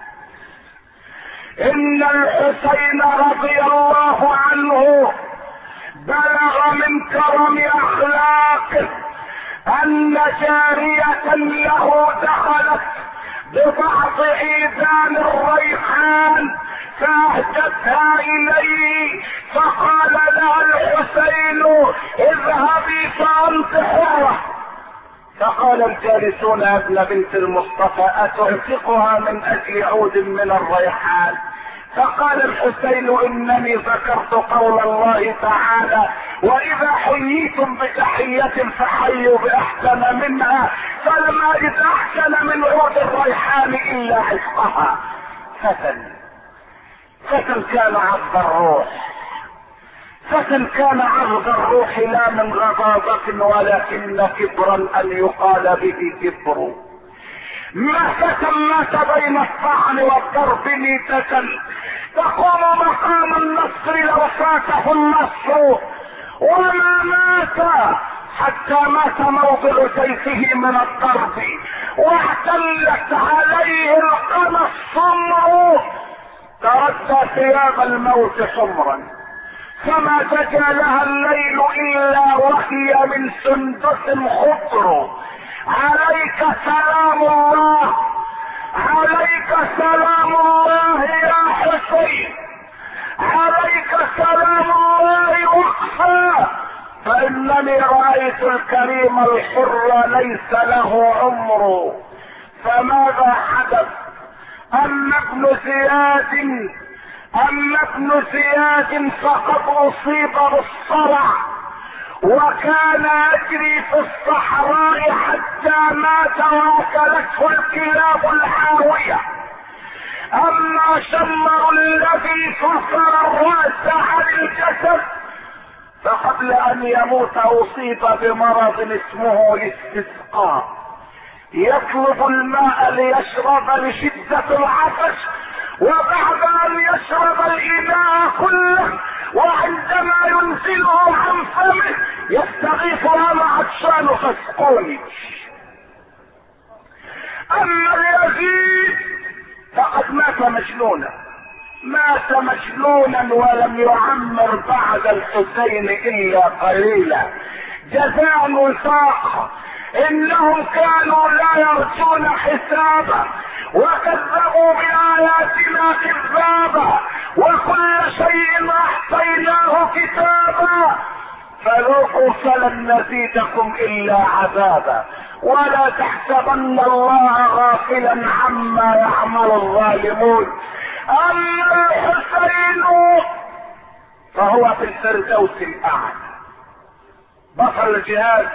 ان الحسين رضي الله عنه بلغ من كرم اخلاقه ان جارية له دخلت ببعض عيدان الريحان فاهدتها اليه، فقال لها الحسين: اذهبي فانت حرة. فقال الجالسون: يا ابن بنت المصطفى اتعتقها من اجل عود من الريحان؟ فقال الحسين: انني ذكرت قول الله تعالى: واذا حييتم بتحية فحيوا باحسن منها، فلما اذا احسن من عود الريحان الا عشقها. فتى فتى كان عبد الروح، فتى كان عبد الروح لا من غضاضة ولكن كبرا ان يقال به كبر. ما فتى مات بين الطعن والضرب ميتة، تقوم مقام النصر لو فاته النصر، وما مات حتى مات موضع سيفه من الضرب، واعتلت عليه القمى السمر، تردى ثياب الموت حمرا، فما دجا لها الليل الا وهي من سندس خضر. عليك سلام الله، عليك سلام الله يا حسين، عليك سلام الله وقفا، فانني رايت الكريم الحر ليس له عمر. فماذا حدث؟ اما ابن زياد اما ابن زياد فقد اصيب بالصرع وكان يجري في الصحراء حتى مات واكلته الكلاب الحاوية. اما شمر الذي كسر الرأس عن الجسد فقبل ان يموت اصيب بمرض اسمه الاستسقاء، يطلب الماء ليشرب لشدة العطش، وبعد ان يشرب الاناء كله وعندما ينزله عن فمه يستغيث انا عطشان فاسقوني. اما يزيد فقد مات مجنونا، مات مجنونا ولم يعمر بعد الحسين الا قليلا. جزاء وفاق، انهم كانوا لا يرجون حسابا وكذبوا باياتنا كذابا وكل شيء احصيناه كتابا فذوقوا فلن نزيدكم الا عذابا ولا تحسبن الله غافلا عما يعمل الظالمون. اما الحسين فهو في الفردوس الاعلى، بطل الجهاد،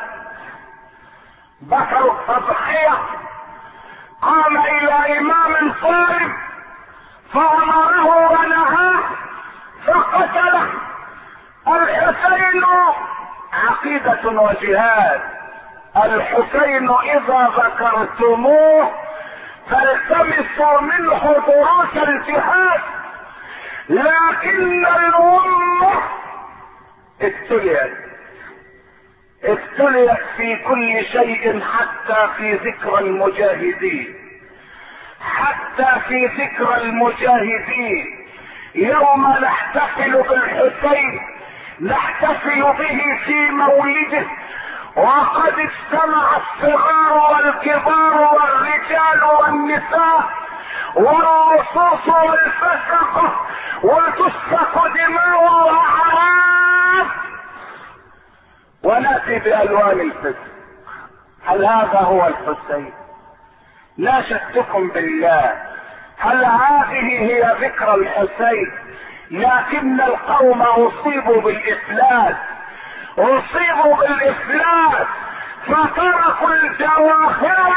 بطل التضحية، قام الى امام صارم فامره ونهاه فقتله. الحسين عقيدة وجهاد. الحسين اذا ذكرتموه فالتمسوا منه دروس الجهاد، لكن الامة ابتليت ابتليت في كل شيء حتى في ذكر المجاهدين، حتى في ذكر المجاهدين. يوم نحتفل بالحسين نحتفل به في مولده، وقد اجتمع الصغار والكبار والرجال والنساء والرصوص والفسقة وتسفك دماء واعراض وناتي بالوان الفسق. هل هذا هو الحسين؟ لا شككم بالله، هل هذه هي ذكرى الحسين؟ لكن القوم اصيبوا بالافلاس، اصيبوا بالافلاس فتركوا الجواهر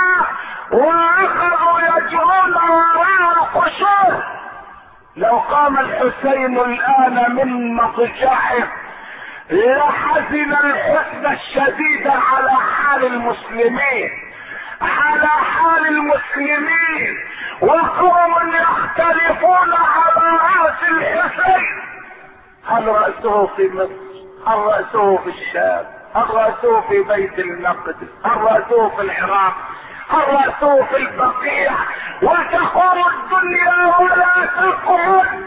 واخذوا يجرون وراء القشور. لو قام الحسين الان من مضجعه لحزن الحزن الشديد على حال المسلمين، على حال المسلمين، وقوم يختلفون على رأس الحسين. هل رأسه في مصر؟ هل رأسه في الشام؟ هل رأسه في بيت المقدس؟ هل رأسه في العراق؟ هل رأسه في البقيع؟ وتقوم الدنيا ولا تقوم.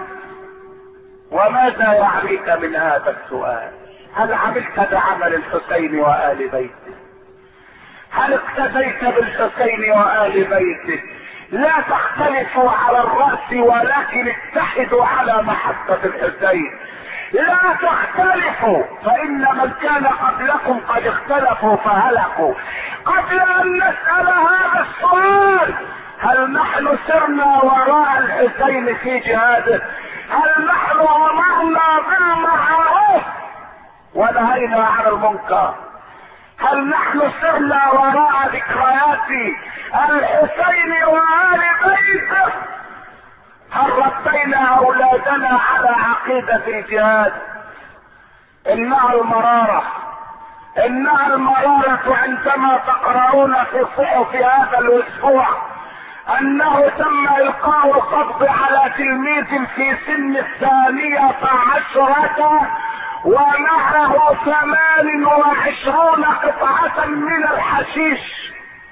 وماذا يعنيك من هذا السؤال؟ هل عملت بعمل الحسين وآل بيته؟ هل اقتديت بالحسين وآل بيته؟ لا تختلفوا على الرأس ولكن اتحدوا على محبة الحسين. لا تختلفوا، فإن من كان قبلكم قد اختلفوا فهلكوا. قبل أن نسأل هذا السؤال، هل نحن سرنا وراء الحسين في جهاده؟ هل نحن أمرنا بالمعروف ونهينا عن المنكر؟ هل نحن سرنا وراء ذكريات الحسين وآل بيته؟ هل ربينا اولادنا على عقيدة الجهاد؟ انها المرارة، انها المرارة عندما تقرؤون في صحف هذا الاسبوع انه تم القاء القبض على تلميذ في سن الثانية عشرة ومعه ثمان وعشرون قطعة من الحشيش،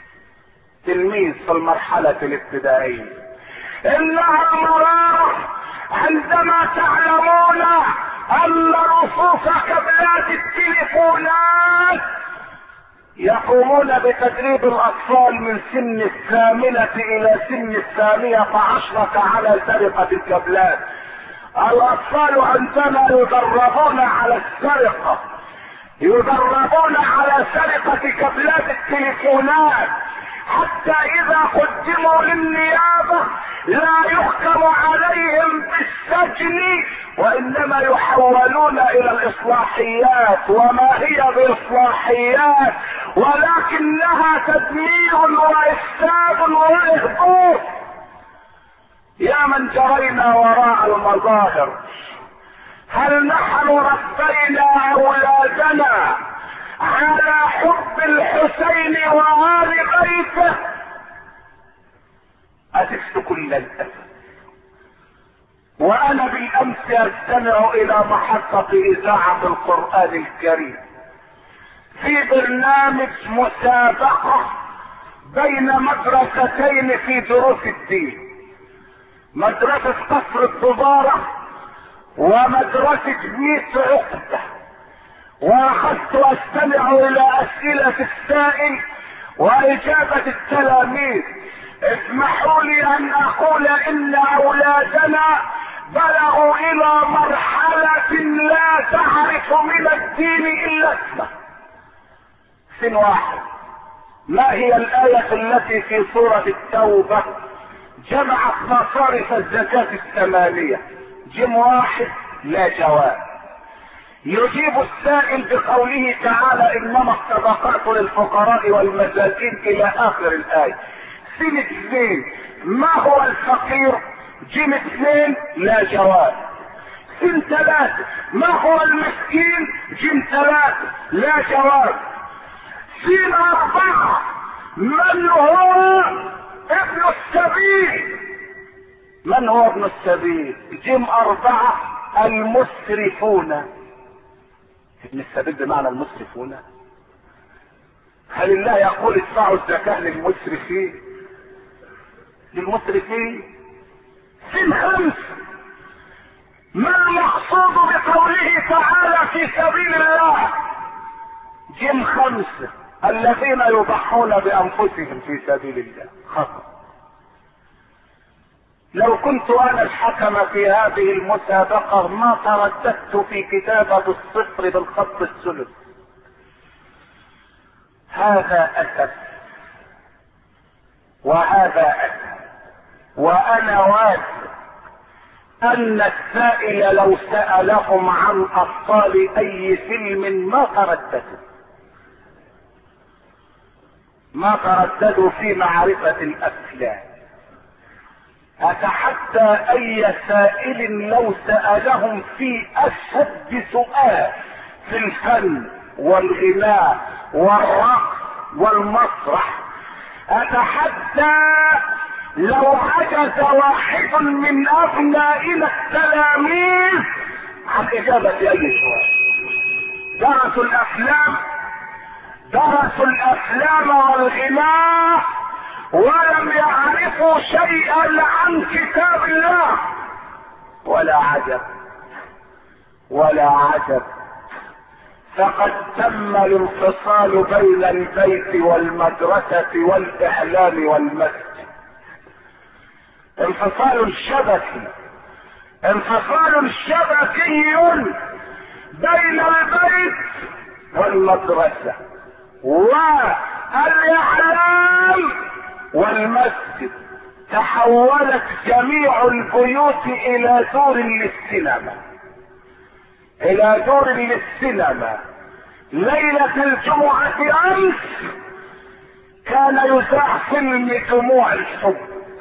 تلميذ في المرحلة الابتدائية. انها المرارة عندما تعلمون ان رصوص كابلات التليفونات يقومون بتدريب الاطفال من سن الثامنة الى سن الثانية عشرة على سرقة الكابلات. الاطفال عندما يدربون على السرقة، يدربون على سرقة كابلات التليفونات، حتى اذا قدموا للنيابة لا يحكم عليهم بالسجن وانما يحولون الى الاصلاحيات. وما هي باصلاحيات ولكنها تدمير وافساد واهبوط. يا من جرينا وراء المظاهر، هل نحن ربينا اولادنا على حب الحسين وآل بيته؟ أتفت كل الأسف. وأنا بالأمس أستمع إلى محطة إذاعة القرآن الكريم في برنامج مسابقة بين مدرستين في دروس الدين، مدرسة قصر الضبارة ومدرسة ميت عقدة. واخذت استمع الى اسئلة السائل واجابة التلاميذ. اسمحوا لي ان اقول ان اولادنا بلغوا الى مرحلة لا تعرف من الدين الا اسمه. سن واحد. ما هي الآية التي في سورة التوبة جمعت مصارف الزكاة الثمانية؟ جم واحد لا جواب. يجيب السائل بقوله تعالى انما الصدقات للفقراء والمساكين الى اخر الايه. سن اثنين ما هو الفقير؟ جيم اثنين لا جواب. سن ثلاثة ما هو المسكين؟ جيم ثلاثة لا جواب. سن اربعة من هو ابن السبيل؟ من هو ابن السبيل؟ جيم اربعة المسرفون. ابن السبيل بمعنى المسرفون. هل الله يقول ادفعوا الزكاة للمسرفين؟ للمسرفين. سن خمس ما المقصود بقوله تعالى في سبيل الله؟ جيم خمس الذين يضحون بانفسهم في سبيل الله. خطأ. لو كنت انا الحكم في هذه المسابقة ما ترددت في كتابة الصفر بالخط الثلث. هذا اسف وهذا اسف. وانا واثق ان السائل لو سألهم عن ابطال اي فيلم ما ترددوا ما ترددوا في معرفة الافلام. اتحدى اي سائل لو سألهم في اشد سؤال في الفن والغناء والرقص والمسرح، اتحدى لو عجز واحد من ابنائنا التلاميذ عن اجابة اي سؤال. درسوا الافلام درسوا الافلام والغناء ولم يعرفوا شيئا عن كتاب الله. ولا عجب ولا عجب، فقد تم الانفصال بين البيت والمدرسة والاعلام والمسجد. انفصال شبكي انفصال شبكي بين البيت والمدرسة والاعلام والمسجد. تحولت جميع البيوت الى دور للسينما الى دور للسينما. ليلة الجمعة امس كان يذاع فيلم دموع الحب،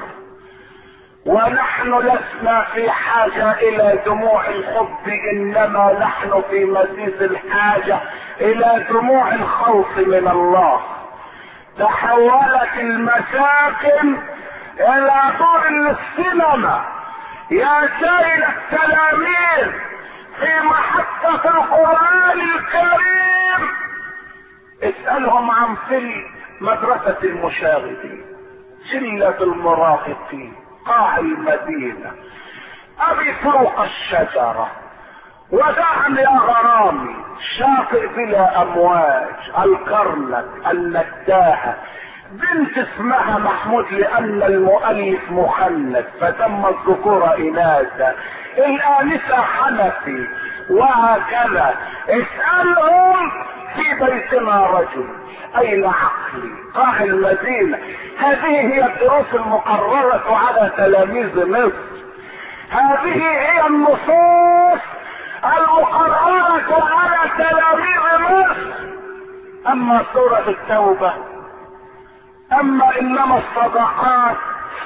ونحن لسنا في حاجة الى دموع الحب، انما نحن في مزيد الحاجة الى دموع الخوف من الله. تحولت المساكن الى دور للسينما. يا سائل التلاميذ في محطة القرآن الكريم اسألهم عن فيلم مدرسة المشاغبين، شلة المراهقين، قاع المدينة، ابي فوق الشجرة، ودعني يا غرامي، شاطئ بلا امواج، الكرنك، النداهة، بنت اسمها محمود لان المؤلف مخنث فتم الذكور اناثا، الانسة حنفي، وهكذا. اسألهم في بيتنا رجل. اين عقلي؟ قاع المدينة. هذه هي الدروس المقررة على تلاميذ مصر، هذه هي النصوص المقررة على تلاميذ مصر. اما سورة التوبة، اما انما الصدقات،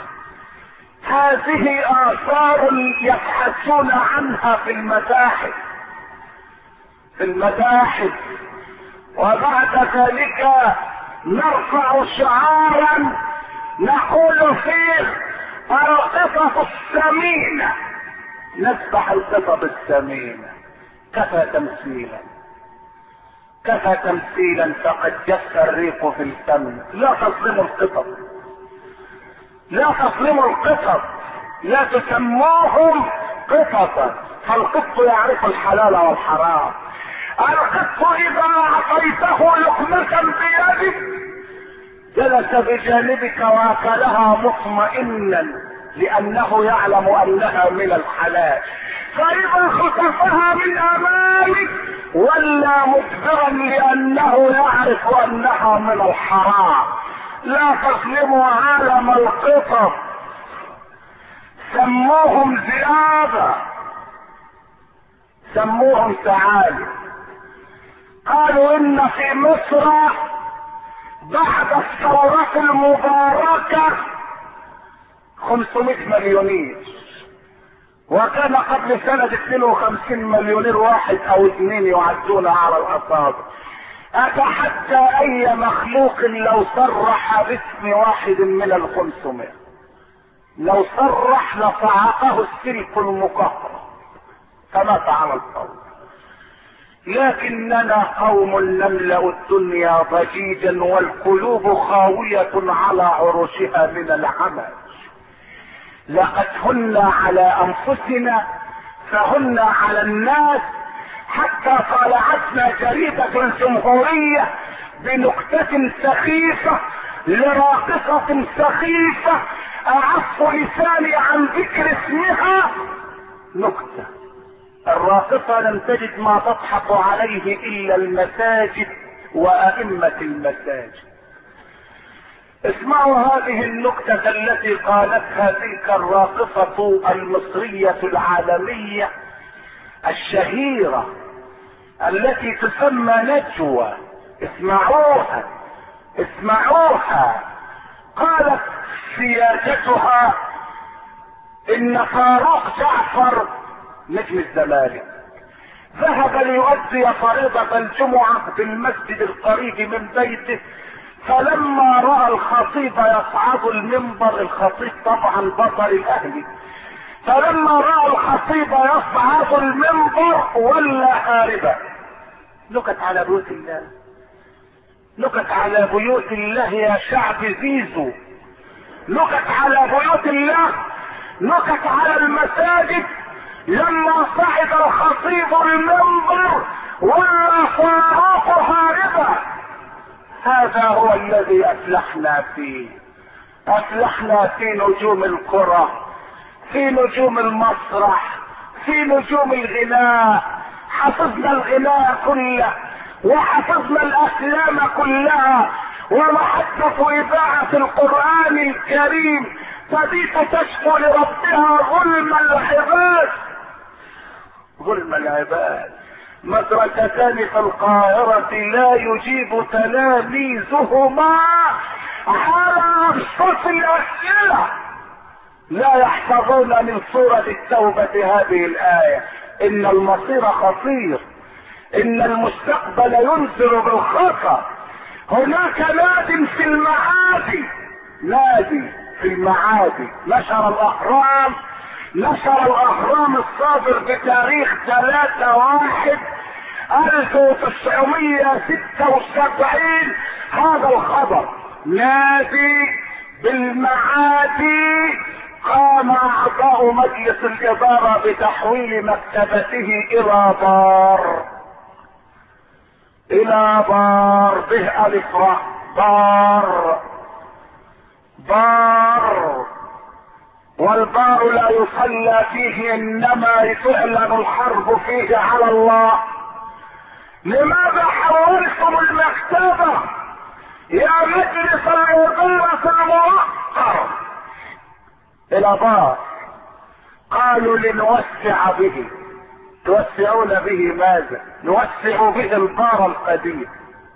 هذه اثار يبحثون عنها في المتاحف في المتاحف وبعد ذلك نرفع شعارا نقول فيه القطط الثمينة، نذبح القطط الثمينة. كفى تمثيلا، كفى تمثيلا، فقد جف الريق في الفم. لا تظلموا القطط، لا تظلموا القطط، لا تسموهم قططا، فالقط يعرف الحلال والحرام. القط اذا اعطيته لقمة بيدك جلس بجانبك واكلها مطمئنا لانه يعلم انها من الحلال، فاذا خطفها من امامك ولا مدبرا لانه يعرف انها من الحرام. لا تظلموا عالم القطط، سموهم ذئابا، سموهم ثعالب. قالوا ان في مصر بعد الثورة المباركة خمسمائة مليونير، وكان قبل سنة اثنين وخمسين مليونير واحد او اثنين يعدون على الاصابع. اتحدى اي مخلوق لو صرح باسم واحد من الخمسمائة، لو صرح لصعقه السلك المكهرب فمات على الفور. لكننا قوم نملأ الدنيا ضجيجا والقلوب خاوية على عروشها من العمل. لقد هن على انفسنا فهن على الناس، حتى طالعتنا جريدة الجمهورية بنكتة سخيفة لراقصة سخيفة اعف لساني عن ذكر اسمها. نكتة الراقصة لم تجد ما تضحك عليه الا المساجد وائمة المساجد. اسمعوا هذه النكتة التي قالتها تلك الراقصة المصرية العالمية الشهيرة التي تسمى نجوى. اسمعوها اسمعوها. قالت سيادتها ان فاروق جعفر نجم الزمالك ذهب ليؤدي فريضة الجمعة في المسجد القريب من بيته، فلما رأى الخطيب يصعد المنبر، الخطيب طبعا بطل الاهلي، فلما رأى الخطيب يصعد المنبر ولا هاربا. نكت على بيوت الله، نكت على بيوت الله يا شعب زيزو، نكت على بيوت الله، نكت على المساجد. لما صعد الخطيب المنبر ولا فاروق هاربا. هذا هو الذي افلحنا فيه، افلحنا في نجوم الكرة، في نجوم المسرح، في نجوم الغناء. حفظنا الغناء كله وحفظنا الافلام كلها، ومحطة اذاعة القرآن الكريم تبيت تشكو لربها ظلم العباد، ظلم العباد. مدرستان في القاهرة لا يجيب تلاميذهما على أبسط الأسئلة، لا يحفظون من سورة التوبة هذه الآية: إن المصير خطير، إن المستقبل ينذر بالخطر. هناك ناد في المعادي، نادي في المعادي نشر الأهرام، نشر الأهرام الصادر بتاريخ ثلاثة واحد ألف وتسعمية ستة وسبعين هذا الخبر: نادي بالمعادي قام اعضاء مجلس الادارة بتحويل مكتبته الى بار، الى بار به الف راء، بار بار. والبار لا يصلى فيه، انما تعلن الحرب فيه على الله. لماذا حولتم المكتبة يا مجلس الإدارة الموقر الى بار؟ قالوا لنوسع به. توسعون به ماذا؟ نوسع به البار القديم،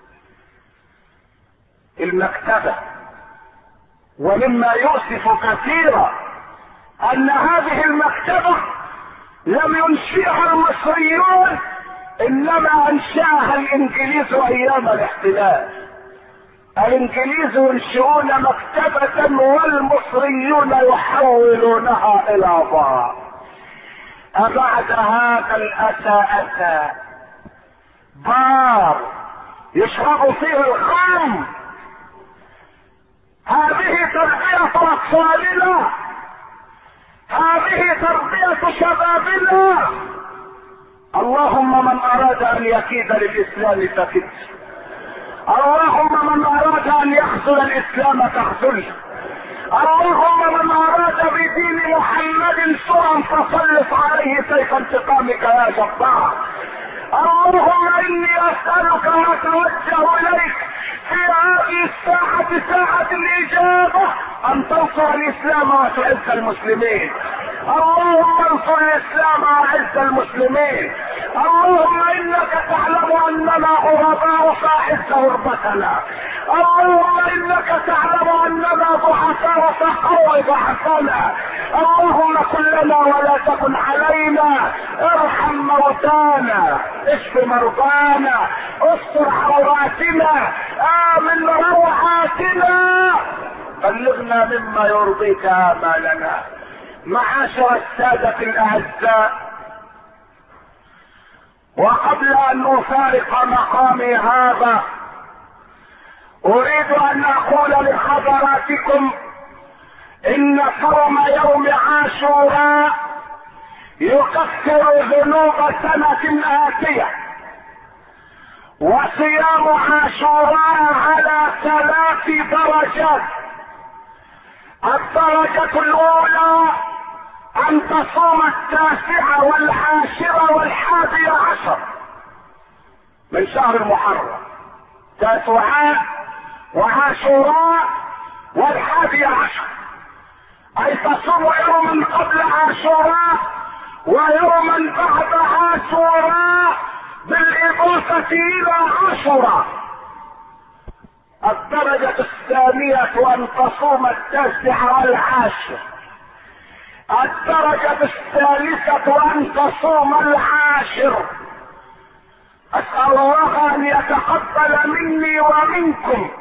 المكتبة. ومما يؤسف كثيرا ان هذه المكتبة لم ينشئها المصريون، انما انشاها الانجليز ايام الاحتلال. الانجليز ينشئون مكتبة والمصريون يحولونها الى بار. أبعد هذا الأسى أسى بار يشرب فيه الخمر. هذه تربية أطفالنا، هذه تربية شبابنا. اللهم من أراد أن يكيد للإسلام فكد، اللهم من أراد أن يخذل الإسلام فاخذله، اللهم من أراد بدين محمد سوءا فسلط عليه سيف انتقامك يا جبار. اللهم إني أسألك وأتوجه إليك في هذه الساعة، ساعة الإجابة، أن تنصر الإسلام وتعز المسلمين. اللهم انصر الإسلام وأعز المسلمين. اللهم إنك تعلم أننا غرباء فأعز غربتنا. اللهم إنك تعلم أننا ضعفاء فقوي ضعفنا. اللهم كن لنا ولا تكن علينا. ارحم موتانا، اشف مرضانا، استر عوراتنا، آمن روعاتنا، بلغنا مما يرضيك آمالنا. معاشر السادة الأعزاء، وقبل أن أفارق مقامي هذا أريد أن أقول لحضراتكم إن صوم يوم عاشوراء يكفر ذنوب سنة آتية. وصيام عاشوراء على ثلاث درجات. الدرجة الأولى أن تصوم التاسعة والعاشرة والحادي عشر من شهر المحرم، تاسعاء وعاشوراء والحادي عشر، أي تصوم يوما قبل عاشوراء ويوما بعد عاشوراء بالإضافة إلى عاشوراء. الدرجة الثانية أن تصوم التاسعة والعاشر. الدرجة الثالثة أن تصوم العاشر. أسأل الله أن يتقبل مني ومنكم.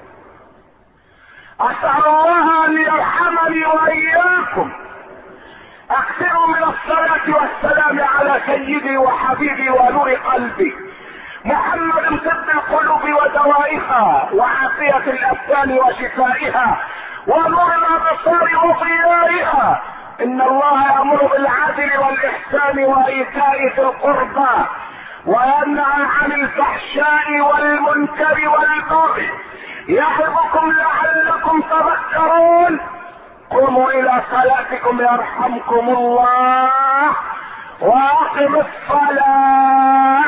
أسأل الله أن يرحمني وإياكم. أكثروا من الصلاة والسلام على سيدي وحبيبي ونور قلبي محمد، طب القلوب ودوائها وعافية الأبدان وشفائها ونور الأبصار وضيائها. إن الله يأمر بالعدل والإحسان وإيتاء ذي القربى وينهى عن الفحشاء والمنكر والبغي يعظكم لعلكم تذكرون. قوموا إلى صلاتكم يرحمكم الله وأقم الصلاة.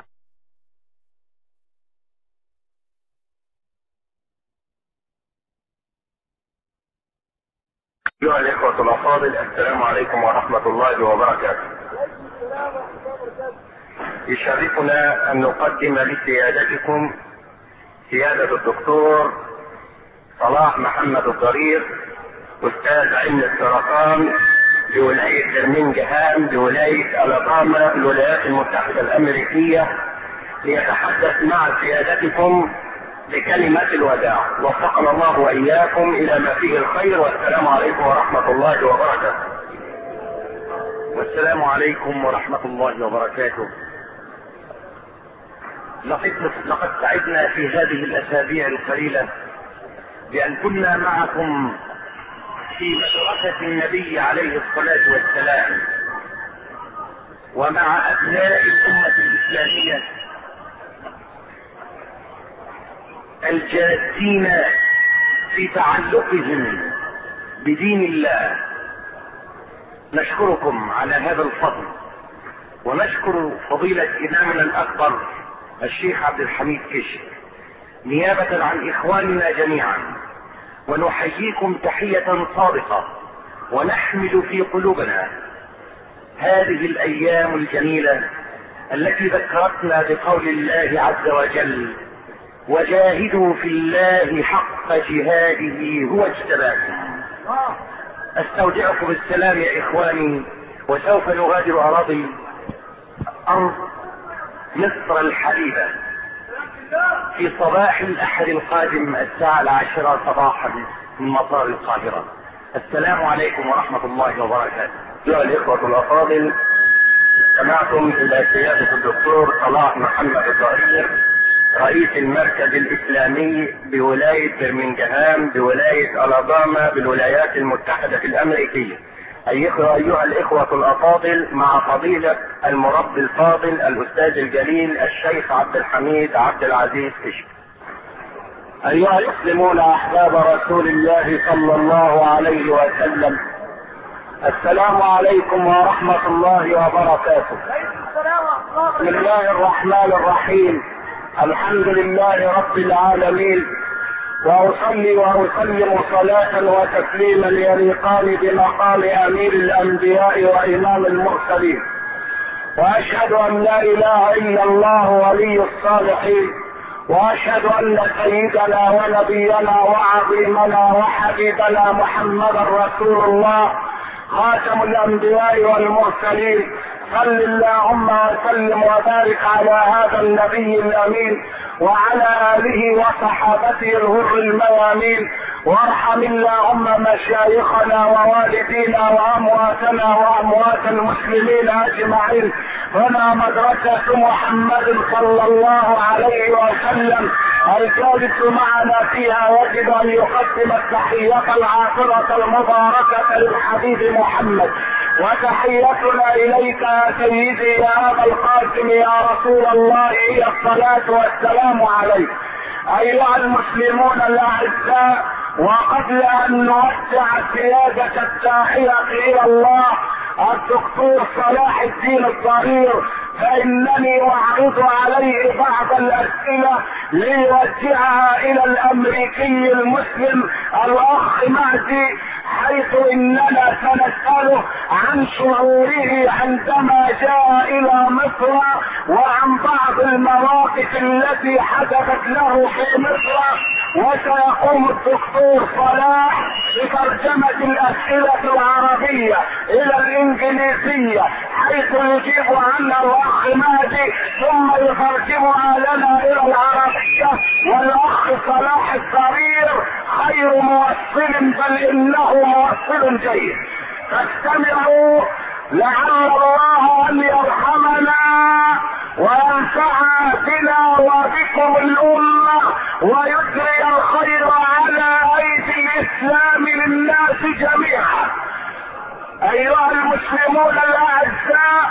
أيها الإخوة الأفاضل، السلام عليكم ورحمة الله وبركاته. يشرفنا أن نقدم لسيادتكم سيادة الدكتور صلاح محمد الضرير، أستاذ علم السرطان بولاية برمنجهام بولاية ألاباما الولايات المتحدة الأمريكية، ليتحدث مع سيادتكم بكلمة الوداع. وفقنا الله وإياكم إلى ما فيه الخير، والسلام عليكم ورحمة الله وبركاته. والسلام عليكم ورحمة الله وبركاته. لقد لقد سعدنا في هذه الأسابيع القليلة بأن كنا معكم في مدرسة النبي عليه الصلاة والسلام، ومع أبناء الأمة الإسلامية الجادين في تعلقهم بدين الله. نشكركم على هذا الفضل، ونشكر فضيلة إمامنا الأكبر الشيخ عبد الحميد كشك نيابة عن إخواننا جميعا، ونحييكم تحية صادقة ونحمل في قلوبنا هذه الأيام الجميلة التي ذكرتنا بقول الله عز وجل: وجاهدوا في الله حق جهاده هو اجتباكم. استودعكم السلام يا إخواني، وسوف نغادر أراضي أرض مصر الحبيبة في صباح الأحد القادم الساعة العاشرة صباحا من مطار القاهرة. السلام عليكم ورحمة الله وبركاته. أيها الإخوة الأفاضل، استمعتم إلى سيادة الدكتور صلاح محمد الظهير، رئيس المركز الإسلامي بولاية برمنغهام بولاية ألاباما بالولايات المتحدة الأمريكية. أيها الإخوة الأفاضل، مع فضيلة المربي الفاضل الأستاذ الجليل الشيخ عبد الحميد عبد العزيز كشك. أيها المسلمون أحباب رسول الله صلى الله عليه وسلم، السلام عليكم ورحمة الله وبركاته. بسم الله الرحمن الرحيم، الحمد لله رب العالمين، وأصلي وأسلم صلاة وتسليما يليقان بمقام أمير الأنبياء وإمام المرسلين، وأشهد أن لا إله إلا الله ولي الصالحين، وأشهد أن سيدنا ونبينا وعظيمنا وحبيبنا محمدا رسول الله خاتم الأنبياء والمرسلين. صل اللهم وسلم وبارك على هذا النبي الأمين وعلى آله وصحابته الغر الميامين، وارحم اللهم مشايخنا ووالدينا وأمواتنا وأموات المسلمين أجمعين. هنا مدرسة محمد صلى الله عليه وسلم، الجالس معنا فيها يجب أن يقدم التحية العاطرة المباركة للحبيب محمد، وتحيتنا إليك يا سيدي يا أبا القاسم يا رسول الله هي الصلاة والسلام عليك. أيها المسلمون الأعزاء، وقبل أن نودع سيادة الداعية إلى الله الدكتور صلاح الدين الظهير، فإنني أعرض عليه بعض الأسئلة ليوجهها إلى الأمريكي المسلم الأخ مهدي، حيث إننا سنسأله عن شعوره عندما جاء إلى مصر وعن بعض المواقف التي حدثت له في مصر. وسيقوم الدكتور صلاح بترجمة الأسئلة العربية إلى الإنجليزية، حيث يجيب عنها الأخ مهدي ثم يترجمها لنا إلى العربية، والأخ صلاح الظهير خير موصل، بل إنه موصل جيد. فاستمعوا لعل الله أن يرحمنا وينفع بنا وبكم الأمة ويجري الخير على أيدي الإسلام للناس جميعا. أيها المسلمون الأعزاء،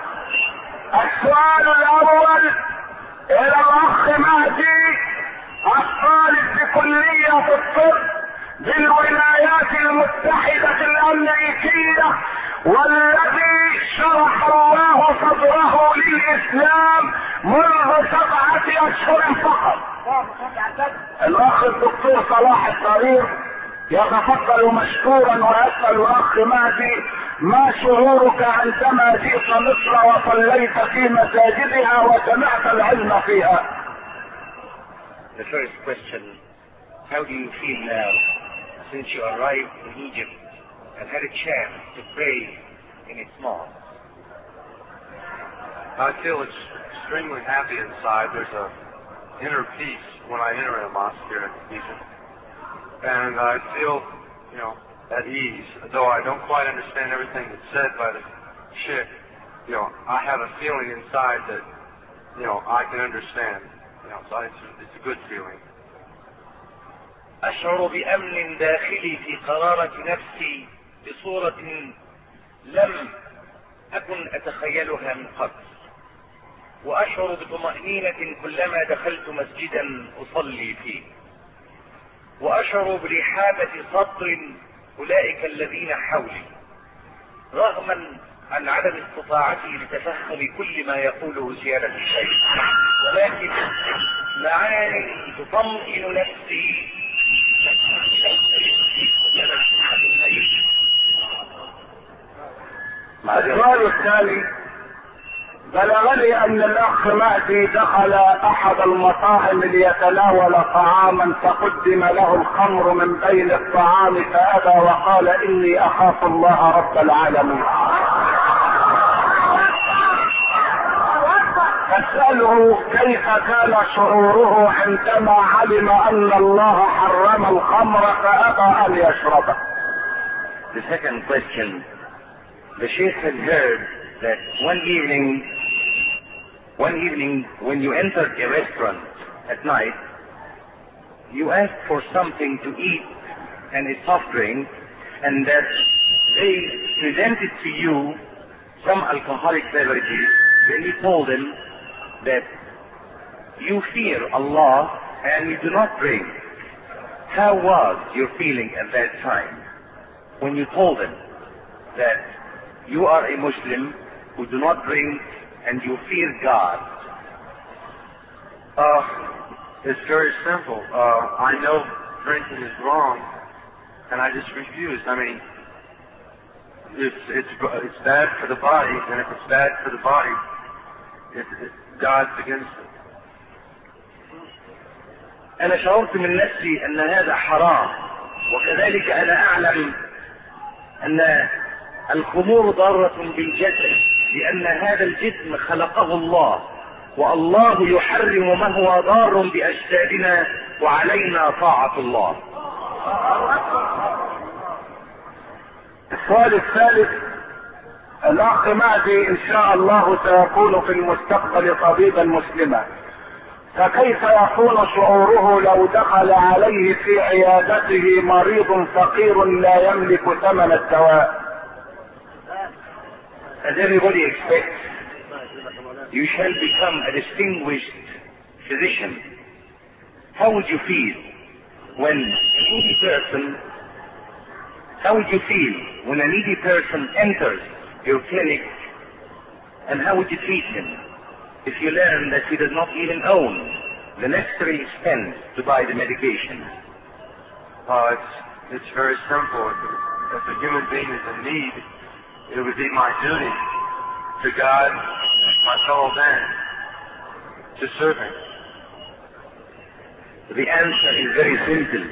السؤال الأول إلى الأخ مهدي الطالب بكلية الطب بالولايات المتحدة الأمريكية، والذي شرح الله صدره للإسلام منذ سبعة أشهر فقط. الأخ الدكتور صلاح الظهير يتفضل مشكورا، ويسأل الأخ مهدي: ما شعورك عندما جئت مصر وصليت في مساجدها وسمعت العلم فيها؟ The first question: how do you feel now since you arrived in Egypt and had a chance to pray in its mosque? I feel extremely happy inside. There's a inner peace when I enter a mosque here in Egypt, and I feel, you know, at ease. Though I don't quite understand everything that's said by the sheikh, you know, I have a feeling inside that, you know, I can understand. You know, so it's, it's a good feeling. أشعر بأمن داخلي في قرارة نفسي بصورة لم أكن أتخيلها من قبل، وأشعر بطمأنينة كلما دخلت مسجدا أصلي فيه، وأشعر برحابة صدر أولئك الذين حولي رغما عن عدم استطاعتي لتفهم كل ما يقوله سيادة الشيخ، ولكن دعاني تطمئن نفسي السؤال الثاني: بلغني ان الاخ مهدي دخل احد المطاعم ليتناول طعاما فقدم له الخمر من بين الطعام فابى وقال اني اخاف الله رب العالمين. اساله كيف كان شعوره عندما علم ان الله حرم الخمر فابى ان يشربه. The second question: the Sheikh had heard that one evening, one evening when you entered a restaurant at night, you asked for something to eat and a soft drink, and that they presented to you some alcoholic beverages. Then you told them that you fear Allah and you do not drink. How was your feeling at that time when you told them that you are a Muslim who do not drink and you fear God? Uh, it's very simple. Uh, I know drinking is wrong, and I just refuse. I mean, it's it's it's bad for the body, and if it's bad for the body, it, it, God's against it. أنا شعرت من نفسي أن هذا حرام، وكذلك أنا أعلم أن الخمور ضارة بالجسد، لأن هذا الجسم خلقه الله، والله يحرم ما هو ضار بأجسادنا، وعلينا طاعة الله. السؤال الثالث: الاخ مهدي ان شاء الله سيكون في المستقبل طبيبا مسلما، فكيف يكون شعوره لو دخل عليه في عيادته مريض فقير لا يملك ثمن الدواء؟ As everybody expects, you shall become a distinguished physician. How would you feel when a needy person, how would you feel when a needy person enters your clinic, and how would you treat him if you learn that he does not even own the necessary expense to buy the medication? Uh, it's it's very simple. If, if a human being is in need, it would be my duty to God, my fellow man, to serve him. The answer is very simple.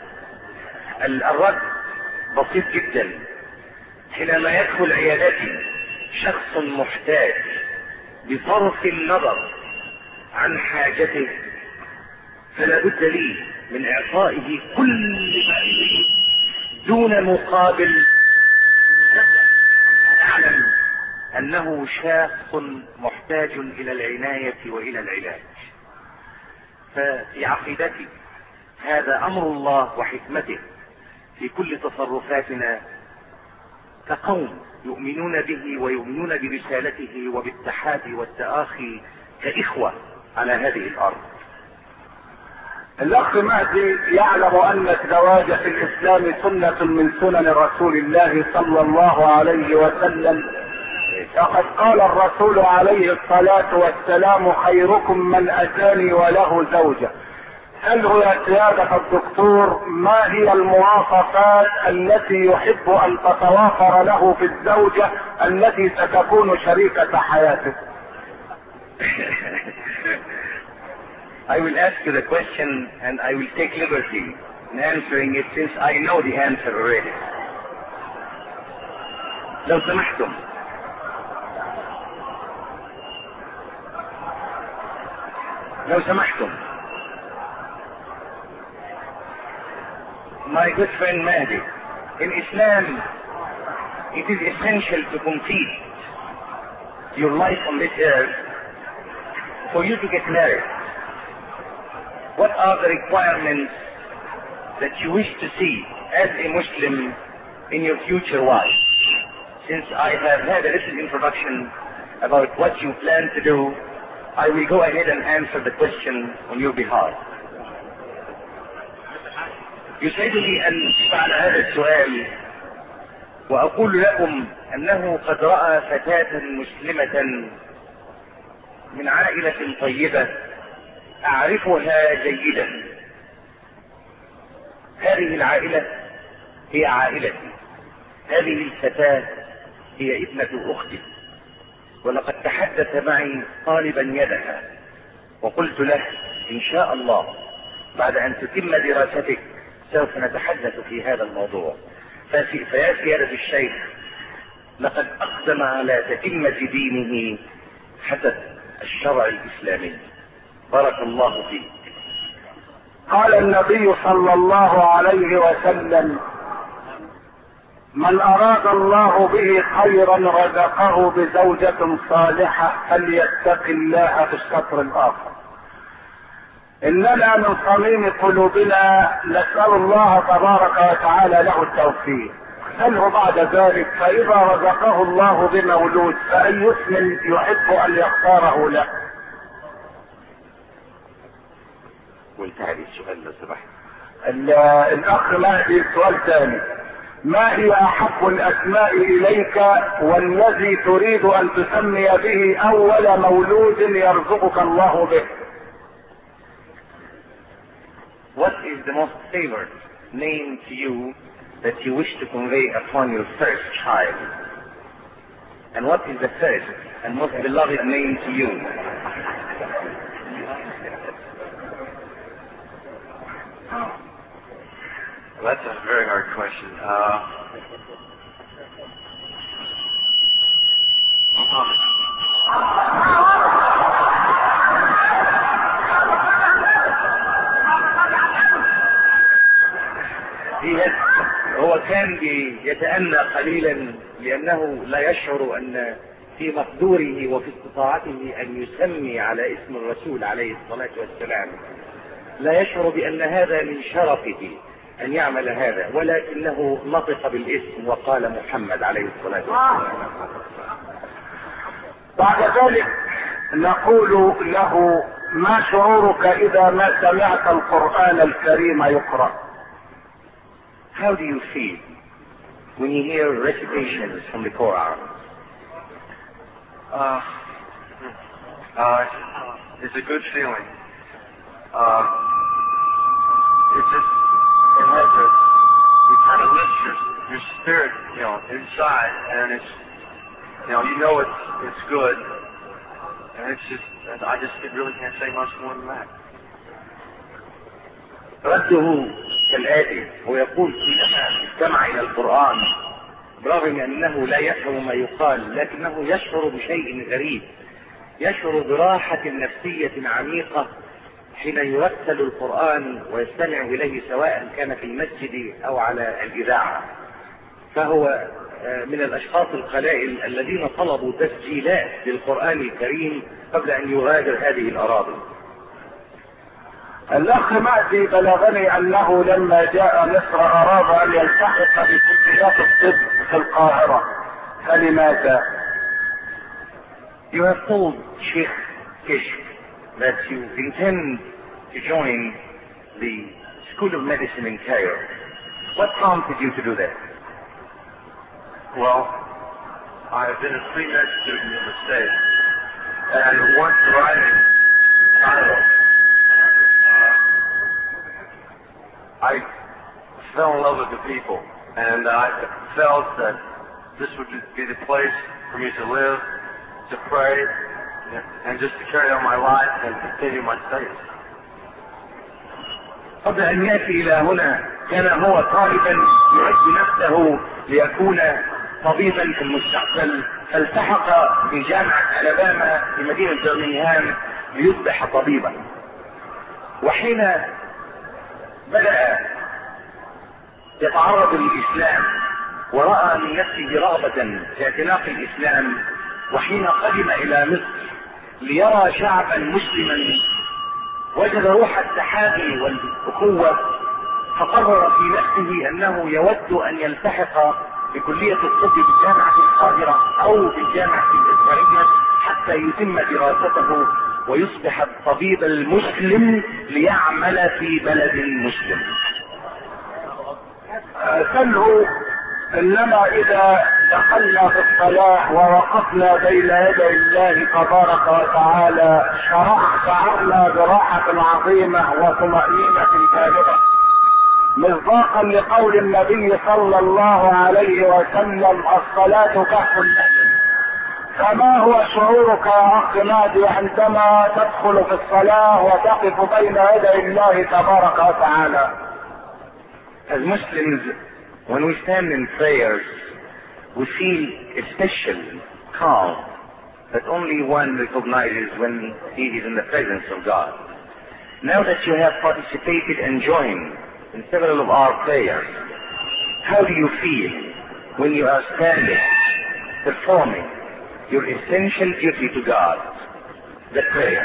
الرد بسيط جدا. حينما يدخل عيادتي شخص محتاج بصرف النظر عن حاجته، فلا بد لي من اعطائه كل ما يريد دون مقابل. اعلم انه شخص محتاج الى العناية والى العلاج، ففي عقيدتي هذا امر الله وحكمته في كل تصرفاتنا كقوم يؤمنون به ويؤمنون برسالته وبالتحابي والتآخي كإخوة على هذه الأرض. الاخ مهدي يعلم ان الزواج في الاسلام سنة من سنن رسول الله صلى الله عليه وسلم، فقد قال الرسول عليه الصلاة والسلام: خيركم من اتاني وله زوجة. هل هو يا سيادة الدكتور ما هي المواصفات التي يحب ان تتوافر له في الزوجة التي ستكون شريكة حياته؟ I will ask you the question and I will take liberty in answering it since I know the answer already. لو سمحتم لو سمحتم My good friend Mahdi, in Islam it is essential to complete your life on this earth for you to get married. What are the requirements that you wish to see as a Muslim in your future life? Since I have had a little introduction about what you plan to do, I will go ahead and answer the question on your behalf. يسعدني أن أفعل هذا السؤال وأقول لكم أنه قد رأى فتاة مسلمة من عائلة طيبة اعرفها جيدا. هذه العائلة هي عائلتي، هذه الفتاة هي ابنة اختي، ولقد تحدث معي طالبا يدها وقلت له ان شاء الله بعد ان تتم دراستك سوف نتحدث في هذا الموضوع. فيا سيادة الشيخ، لقد اقدم على تتمة دينه حسب الشرع الاسلامي. بارك الله فيك. قال النبي صلى الله عليه وسلم: من اراد الله به خيرا رزقه بزوجة صالحة فليتق الله في الشطر الاخر. اننا من صميم قلوبنا نسأل الله تبارك وتعالى له التوفيق، سله بعد ذلك فاذا رزقه الله بمولود فاي اسم يحب ان يختاره له. وانتهى لي السؤال لو سمحت. الاخ مهدي سؤال ثاني: ما هي احب الاسماء اليك والذي تريد ان تسمي به اول مولود يرزقك الله به؟ What is the most favored name to you that you wish to convey upon your first child? And what is the first and most beloved name to you? Well, that's a very hard question. Uh, هو كان يتأنى قليلا لأنه لا يشعر أن في مقدوره وفي استطاعته أن يسمي على اسم الرسول عليه الصلاة والسلام. لا يشعر بأن هذا من شرفه أن يعمل هذا، ولكنه نطق بالاسم وقال محمد عليه الصلاة والسلام. بعد ذلك نقول له: ما شعورك إذا ما سمعت القرآن الكريم يقرأ؟ How do you feel when you hear recitations from the Quran? uh, uh, it's a good feeling. Uh, it's just, it has a, it kind of lifts your, your spirit, you know, inside, and it's, you know, you know it's, it's good, and it's just, I just really can't say much more than that. رده كالآتي: هو يقول كلما استمع إلى القرآن برغم أنه لا يفهم ما يقال لكنه يشعر بشيء غريب، يشعر براحة نفسية عميقة حين يرتل القرآن ويستمع إليه سواء كان في المسجد أو على الإذاعة. فهو من الأشخاص القلائل الذين طلبوا تسجيلات للقرآن الكريم قبل أن يغادر هذه الأراضي. الأخ مهدي بلغني أنه لما جاء مصر أراد أن يلتحق بكليات الطب في القاهرة، فلماذا؟ You have told Sheikh Kishk that you intend to join the School of Medicine in Cairo. What prompted you to do that? Well, I have been a pre-med student in the States, and once arriving in Cairo, I fell in love with the people, and I felt that this would be the place for me to live, to pray, and just to carry on my life and continue my studies. قبل أن يأتي إلى هنا كان هو طالبا يعد نفسه ليكون طبيبا في المستقبل، فالتحق بجامعة ألاباما في مدينة برمنغهام ليصبح طبيبا. وحين بدأ يتعرض للإسلام ورأى من نفسه رغبة في اعتناق الإسلام، وحين قدم إلى مصر ليرى شعبا مسلما وجد روح التحابي والأخوة، فقرر في نفسه أنه يود أن يلتحق بكلية الطب بجامعة القاهرة أو بالجامعة الإسرائيلية حتى يتم دراسته ويصبح الطبيب المسلم ليعمل في بلد مسلم. سله انما اذا دخلنا في الصلاة ووقفنا بين يدي الله تبارك وتعالى شعرنا براحة عظيمة وطمأنينة بالغة، مصداقا لقول النبي صلى الله عليه وسلم: الصلاة كهف الليل. فما هو شعورك يا اخ نادي عندما تدخل في الصلاة وتقف بين يدي الله تبارك وتعالى؟ As Muslims, when we stand in prayers, we feel a special calm that only one recognizes when he is in the presence of God. Now that you have participated and joined in several of our prayers, how do you feel when you are standing, performing your essential duty to God, the prayer?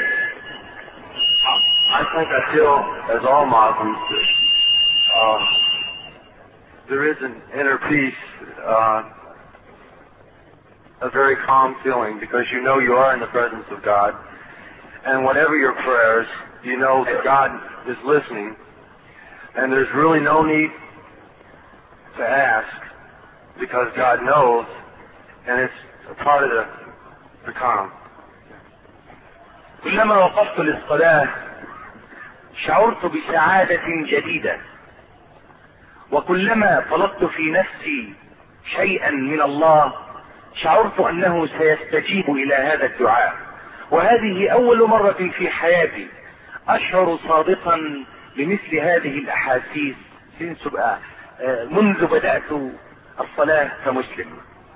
I think I feel, as all Muslims do, uh, there is an inner peace, uh, a very calm feeling, because you know you are in the presence of God, and whatever your prayers, you know that God is listening, and there's really no need to ask, because God knows, and it's a part of the, the calm. كلما وقفت للصلاة شعرت بسعادة جديدة، وكلما طلبت في نفسي شيئا من الله شعرت أنه سيستجيب إلى هذا الدعاء. وهذه أول مرة في حياتي أشعر صادقا بمثل هذه الأحاسيس منذ بدأت الصلاة كمسلم.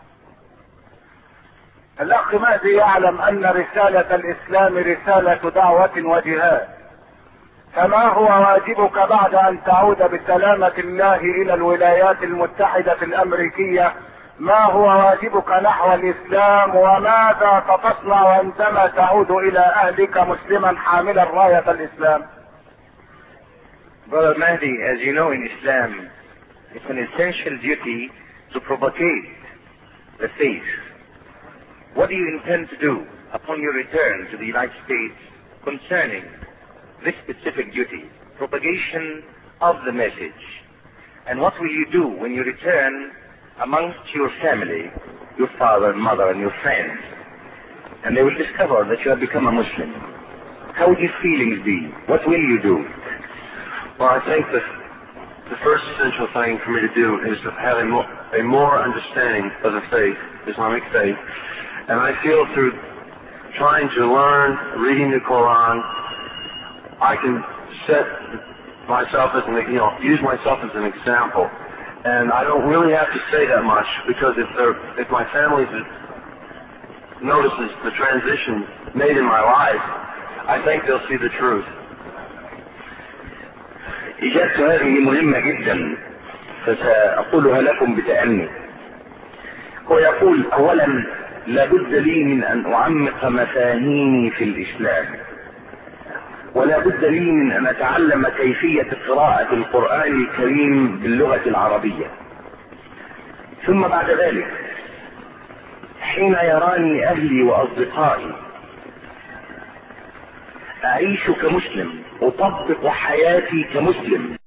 الأخ مهدي يعلم أن رسالة الإسلام رسالة دعوة وجهاد، فما هو واجبك بعد أن تعود بسلامة الله إلى الولايات المتحدة الأمريكية؟ ما هو واجبك نحو الإسلام، وماذا ستصنع عندما تعود إلى أهلك مسلما حاملا راية الإسلام؟ Brother Mahdi, as you know, in Islam, it's an essential duty to propagate the faith. What do you intend to do upon your return to the United States concerning this specific duty, propagation of the message? And what will you do when you return amongst your family, your father, mother, and your friends, and they will discover that you have become a Muslim? How will your feelings be? What will you do? Well, I think that the first essential thing for me to do is to have a more, a more understanding of the faith, Islamic faith. And I feel through trying to learn, reading the Quran, I can set myself as an, you know, use myself as an example. And I don't really have to say that much, because if they're, if my family notices the transition made in my life, I think they'll see the truth. إجابة هذه مهمة جدا، فسأقولها لكم بتأني. هو يقول: أولا لابد لي من أن أعمق مفاهيمي في الإسلام، ولا بد لي من أن أتعلم كيفية قراءة القرآن الكريم باللغة العربية. ثم بعد ذلك حين يراني أهلي وأصدقائي أعيش كمسلم، أطبق حياتي كمسلم،